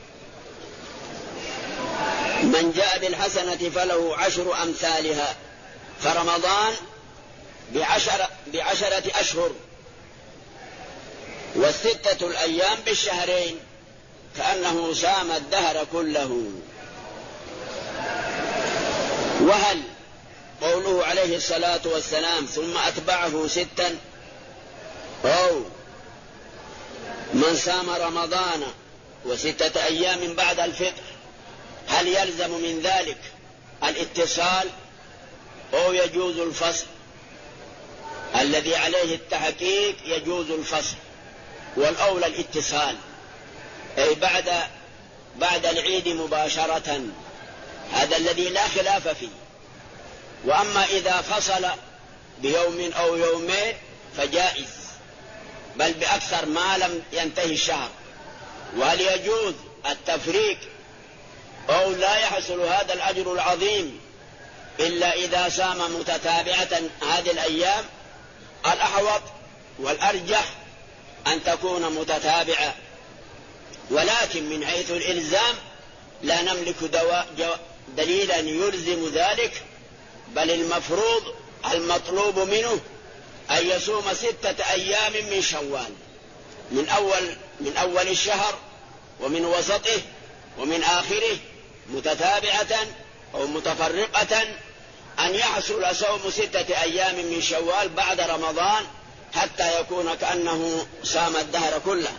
من جاء بالحسنة فله 10 أمثالها. فرمضان ب10 أشهر، و6 الأيام بالشهرين، كأنه صام الدهر كله. وهل قوله عليه الصلاة والسلام ثم أتبعه 6 أو من صام رمضان و6 أيام بعد الفطر، هل يلزم من ذلك الاتصال أو يجوز الفصل؟ الذي عليه التحقيق يجوز الفصل، والأولى الاتصال، أي بعد العيد مباشرة، هذا الذي لا خلاف فيه. وأما إذا فصل بيوم أو يومين فجائز، بل بأكثر ما لم ينتهي الشهر. وهل يجوز التفريق أو لا يحصل هذا الأجر العظيم إلا إذا صام متتابعة هذه الأيام؟ الأحوط والأرجح أن تكون متتابعة، ولكن من حيث الإلزام لا نملك دليلا يلزم ذلك، بل المفروض المطلوب منه أن يصوم 6 أيام من شوال، من أول الشهر ومن وسطه ومن آخره، متتابعة أو متفرقة، أن يحصل صوم 6 أيام من شوال بعد رمضان حتى يكون كأنه صام الدهر كله.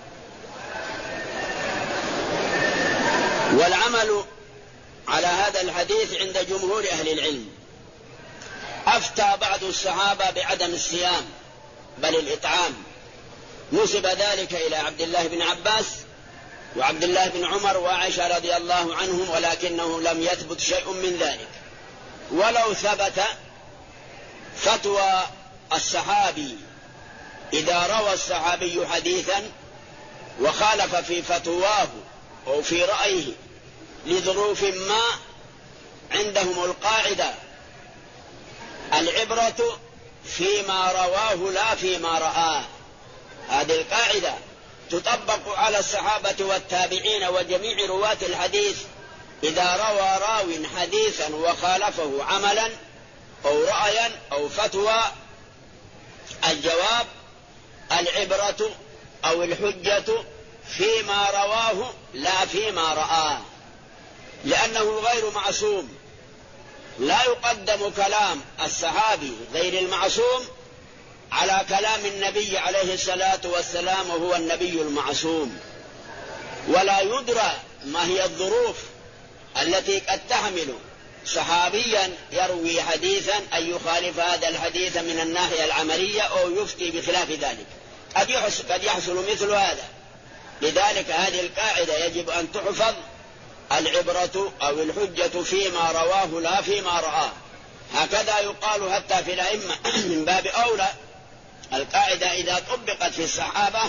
والعمل على هذا الحديث عند جمهور أهل العلم. أفتى بعض الصحابة بعدم الصيام بل الإطعام، نسب ذلك إلى عبد الله بن عباس وعبد الله بن عمر وعائشة رضي الله عنهم، ولكنه لم يثبت شيء من ذلك. ولو ثبت فتوى الصحابي، إذا روى الصحابي حديثا وخالف في فتواه أو في رأيه لظروف ما، عندهم القاعدة العبرة فيما رواه لا فيما رآه. هذه القاعدة تطبق على الصحابة والتابعين وجميع رواة الحديث. إذا روى راو حديثا وخالفه عملا أو رأيا أو فتوى، الجواب العبرة أو الحجة فيما رواه لا فيما رآه، لأنه غير معصوم. لا يقدم كلام الصحابي غير المعصوم على كلام النبي عليه الصلاة والسلام وهو النبي المعصوم. ولا يدرى ما هي الظروف التي قد تحمل صحابيا يروي حديثا أن يخالف هذا الحديث من الناحية العملية أو يفتي بخلاف ذلك، قد يحصل مثل هذا. لذلك هذه القاعدة يجب أن تحفظ، العبرة أو الحجة فيما رواه لا فيما رآه. هكذا يقال حتى في الأئمة من باب أولى. القاعدة إذا طبقت في الصحابة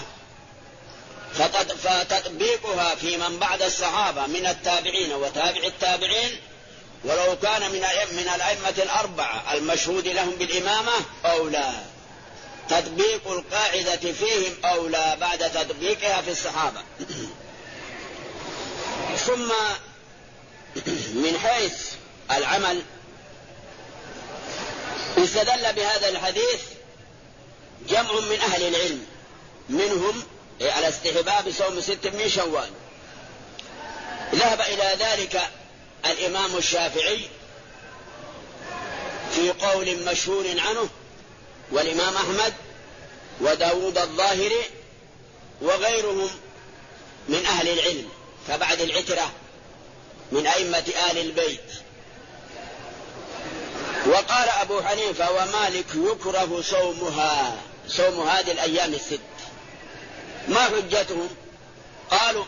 فتطبيقها في من بعد الصحابة من التابعين وتابع التابعين، ولو كان من الأئمة الأربعة المشهود لهم بالإمامة أولى. تطبيق القاعدة فيهم أولى بعد تطبيقها في الصحابة. ثم من حيث العمل، استدل بهذا الحديث جمع من أهل العلم، منهم على استحباب صوم 6 من شوال. ذهب إلى ذلك الإمام الشافعي في قول مشهور عنه، والإمام أحمد وداود الظاهري وغيرهم من أهل العلم كبعد العترة من أئمة آل البيت. وقال أبو حنيفة ومالك يكره صوم هذه الأيام 6. ما حجتهم؟ قالوا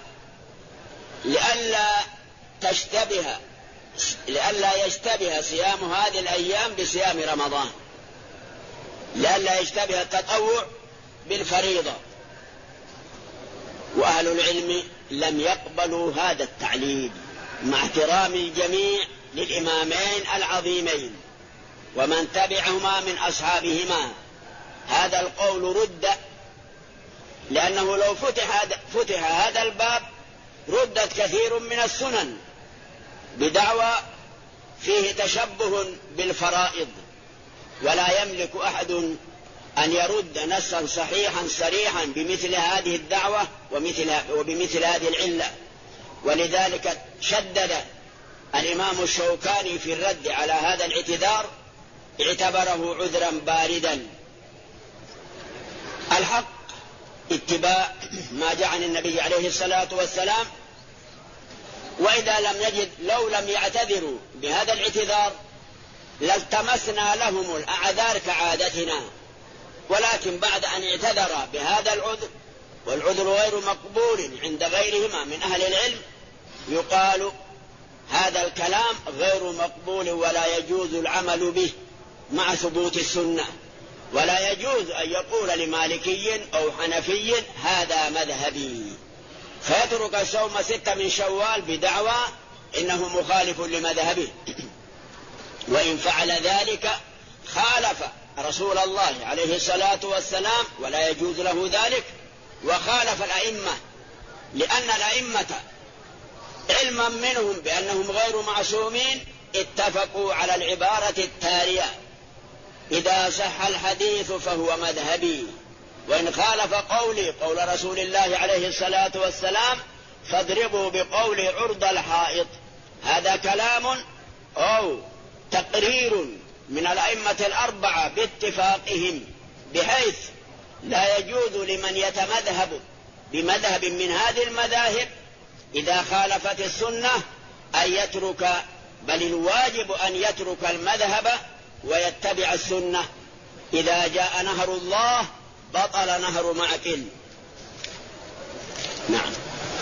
لئلا يشتبه صيام هذه الأيام بصيام رمضان، لئلا يشتبه التطوع بالفريضة. وأهل العلم لم يقبلوا هذا التعليل، مع احترام الجميع للإمامين العظيمين ومن تبعهما من أصحابهما. هذا القول رد، لأنه لو فتح هذا الباب ردت كثير من السنن بدعوى فيه تشبه بالفرائض، ولا يملك أحد أن يرد نصا صحيحا صريحا بمثل هذه الدعوة وبمثل هذه العلة. ولذلك شدد الإمام الشوكاني في الرد على هذا الاعتذار، اعتبره عذرا باردا. الحق اتباع ما جاء عن النبي عليه الصلاة والسلام، وإذا لم يجد لو لم يعتذروا بهذا الاعتذار لالتمسنا لهم الأعذار كعادتنا، ولكن بعد أن اعتذر بهذا العذر، والعذر غير مقبول عند غيرهما من أهل العلم، يقال هذا الكلام غير مقبول ولا يجوز العمل به مع ثبوت السنة. ولا يجوز أن يقول لمالكي أو حنفي هذا مذهبي فيترك صوم 6 من شوال بدعوى إنه مخالف لمذهبه. وإن فعل ذلك خالف رسول الله عليه الصلاة والسلام ولا يجوز له ذلك، وخالف الأئمة، لأن الأئمة علما منهم بأنهم غير معصومين اتفقوا على العبارة التالية: إذا صح الحديث فهو مذهبي، وإن خالف قولي قول رسول الله عليه الصلاة والسلام فاضربوا بقول عرض الحائط. هذا كلام أو تقرير من الأئمة الأربعة باتفاقهم، بحيث لا يجوز لمن يتمذهب بمذهب من هذه المذاهب إذا خالفت السنة أن يترك، بل الواجب أن يترك المذهب ويتبع السنة. إذا جاء نهر الله بطل نهر معقل. نعم.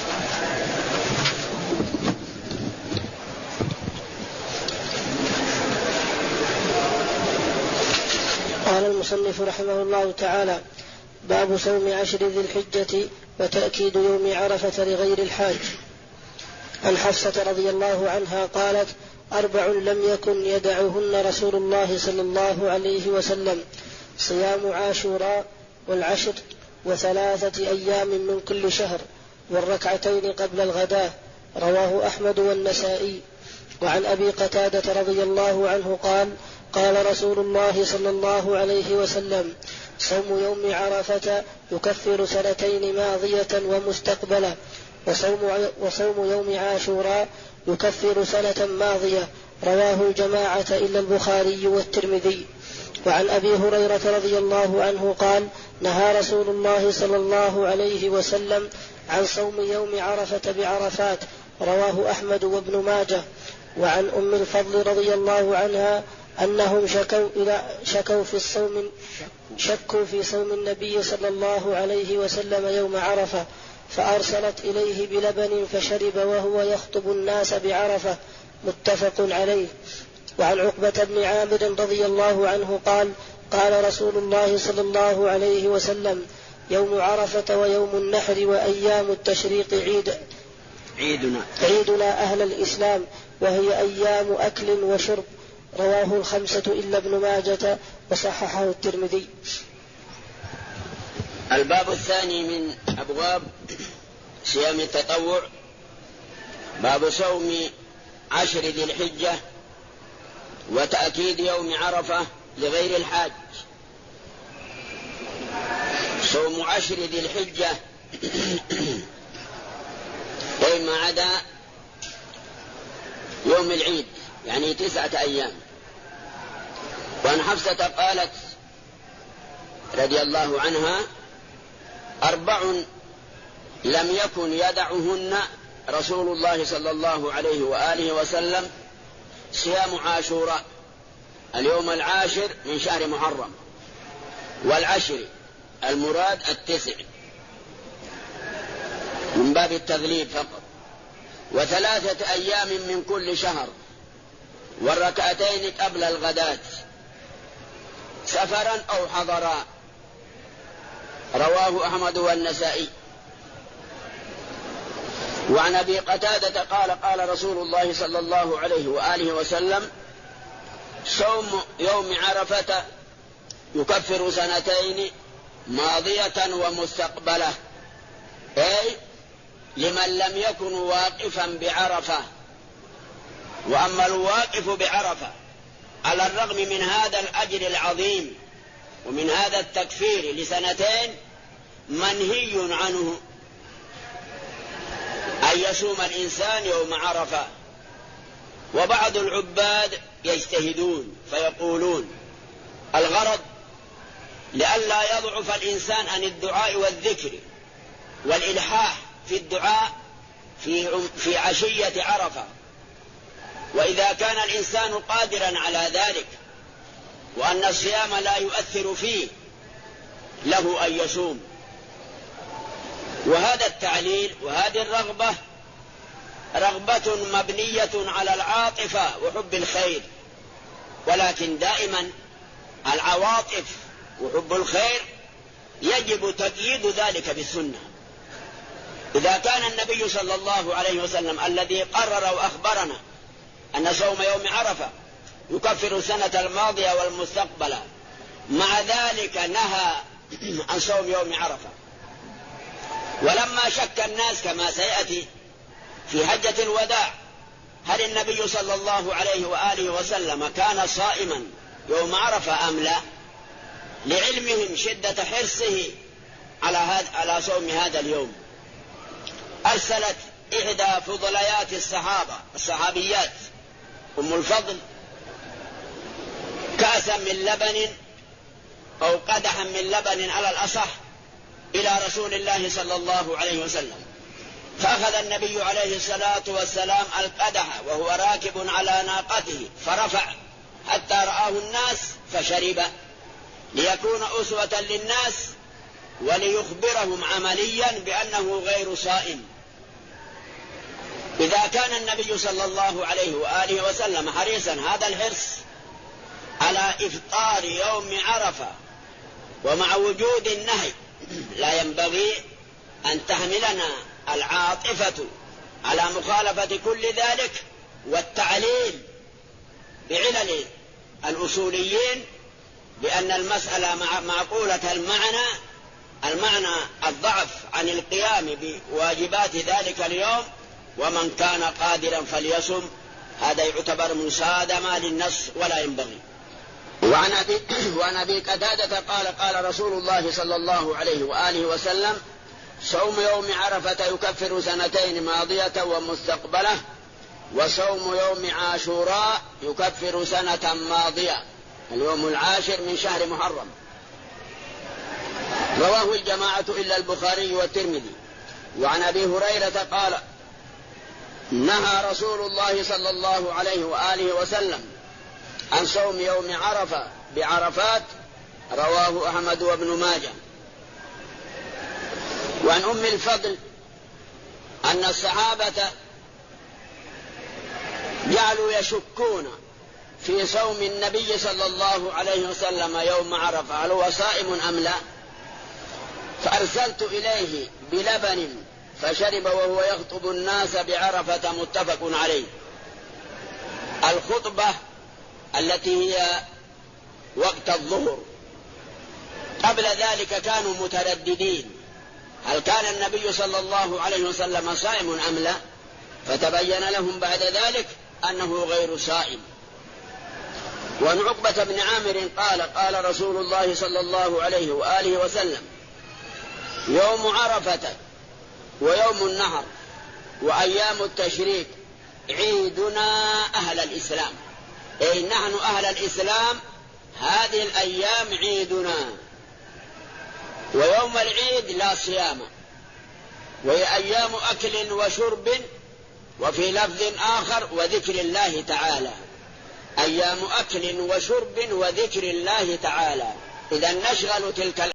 قال المصنف رحمه الله تعالى: باب صوم 10 ذي الحجة وتأكيد يوم عرفة لغير الحاج. عن حفصة رضي الله عنها قالت: 4 لم يكن يدعهن رسول الله صلى الله عليه وسلم: صيام عاشوراء والعشر و3 أيام من كل شهر والركعتين قبل الغداء. رواه أحمد والنسائي. وعن أبي قتادة رضي الله عنه قال: قال رسول الله صلى الله عليه وسلم: صوم يوم عرفة يكفر 2 ماضية ومستقبلة، وصوم يوم عاشوراء يكفر 1 ماضية. رواه الجماعة إلا البخاري والترمذي. وعن أبي هريرة رضي الله عنه قال: نهى رسول الله صلى الله عليه وسلم عن صوم يوم عرفة بعرفات. رواه أحمد وابن ماجه. وعن أم الفضل رضي الله عنها أنهم شكوا في صوم النبي صلى الله عليه وسلم يوم عرفة، فأرسلت إليه بلبن فشرب وهو يخطب الناس بعرفة. متفق عليه. وعن عقبة بن عامر رضي الله عنه قال: قال رسول الله صلى الله عليه وسلم: يوم عرفة ويوم النحر وأيام التشريق عيدنا أهل الإسلام، وهي أيام أكل وشرب. رواه 5 إلا ابن ماجة وصححه الترمذي. الباب الثاني من أبواب صيام التطوع، باب صوم 10 ذي الحجة وتأكيد يوم عرفة لغير الحاج. صوم 10 ذي الحجة وما عدا يوم العيد، يعني 9 أيام. وعن حفصة قالت رضي الله عنها: 4 لم يكن يدعهن رسول الله صلى الله عليه وآله وسلم: صيام عاشوراء اليوم 10 من شهر محرم، والعشر المراد 9 من باب التغليب فقط، و3 أيام من كل شهر، والركعتين قبل الغداة سفرا أو حضرا. رواه أحمد والنسائي. وعن أبي قتادة قال: قال رسول الله صلى الله عليه وآله وسلم: صوم يوم عرفة يكفر 2 ماضية ومستقبلة، أي لمن لم يكن واقفا بعرفة. وأما الواقف بعرفة على الرغم من هذا الأجر العظيم ومن هذا التكفير ل2 منهي عنه أن يصوم الإنسان يوم عرفة. وبعض العباد يجتهدون فيقولون الغرض لئلا يضعف الإنسان عن الدعاء والذكر والإلحاح في الدعاء في عشية عرفة، وإذا كان الإنسان قادرا على ذلك وأن الصيام لا يؤثر فيه له أن يصوم. وهذا التعليل وهذه الرغبة رغبة مبنية على العاطفة وحب الخير، ولكن دائما العواطف وحب الخير يجب تقييد ذلك بالسنة. إذا كان النبي صلى الله عليه وسلم الذي قرر وأخبرنا أن صوم يوم عرفة يكفر السنة الماضية والمستقبلة، مع ذلك نهى عن صوم يوم عرفة، ولما شك الناس كما سيأتي في حجة الوداع هل النبي صلى الله عليه وآله وسلم كان صائما يوم عرفة أم لا، لعلمهم شدة حرصه على صوم هذا اليوم. أرسلت إحدى فضليات الصحابيات أم الفضل كأسا من لبن أو قدحا من لبن على الأصح إلى رسول الله صلى الله عليه وسلم، فأخذ النبي عليه الصلاة والسلام القدح وهو راكب على ناقته فرفع حتى رآه الناس فشرب، ليكون أسوة للناس وليخبرهم عمليا بأنه غير صائم. إذا كان النبي صلى الله عليه وآله وسلم حريصا هذا الحرص على إفطار يوم عرفة ومع وجود النهي، لا ينبغي أن تحملنا العاطفة على مخالفة كل ذلك والتعليل بعلل الأصوليين بأن المسألة معقولة المعنى الضعف عن القيام بواجبات ذلك اليوم، ومن كان قادرا فليصم. هذا يعتبر مصادمة للنص ولا ينبغي. وعن أبي قتادة قال رسول الله صلى الله عليه وآله وسلم: صوم يوم عرفة يكفر سنتين ماضية ومستقبلة، وصوم يوم عاشوراء يكفر سنة ماضية، اليوم العاشر من شهر محرم. رواه الجماعة إلا البخاري والترمذي. وعن أبي هريرة قال: نهى رسول الله صلى الله عليه وآله وسلم عن صوم يوم عرفة بعرفات، رواه أحمد وابن ماجه. وعن أم الفضل أن الصحابة جعلوا يشكون في صوم النبي صلى الله عليه وسلم يوم عرفة هل هو صائم أم لا، فأرسلت إليه بلبن فشرب وهو يخطب الناس بعرفة، متفق عليه. الخطبة التي هي وقت الظهر، قبل ذلك كانوا مترددين هل كان النبي صلى الله عليه وسلم صائم أم لا، فتبين لهم بعد ذلك أنه غير صائم. وعن عقبة بن عامر قال رسول الله صلى الله عليه وآله وسلم: يوم عرفة ويوم النحر وأيام التشريك عيدنا أهل الإسلام، أي نحن أهل الإسلام هذه الأيام عيدنا، ويوم العيد لا صيام، وهي أيام أكل وشرب، وفي لفظ آخر وذكر الله تعالى، أيام أكل وشرب وذكر الله تعالى. إذا نشغل تلك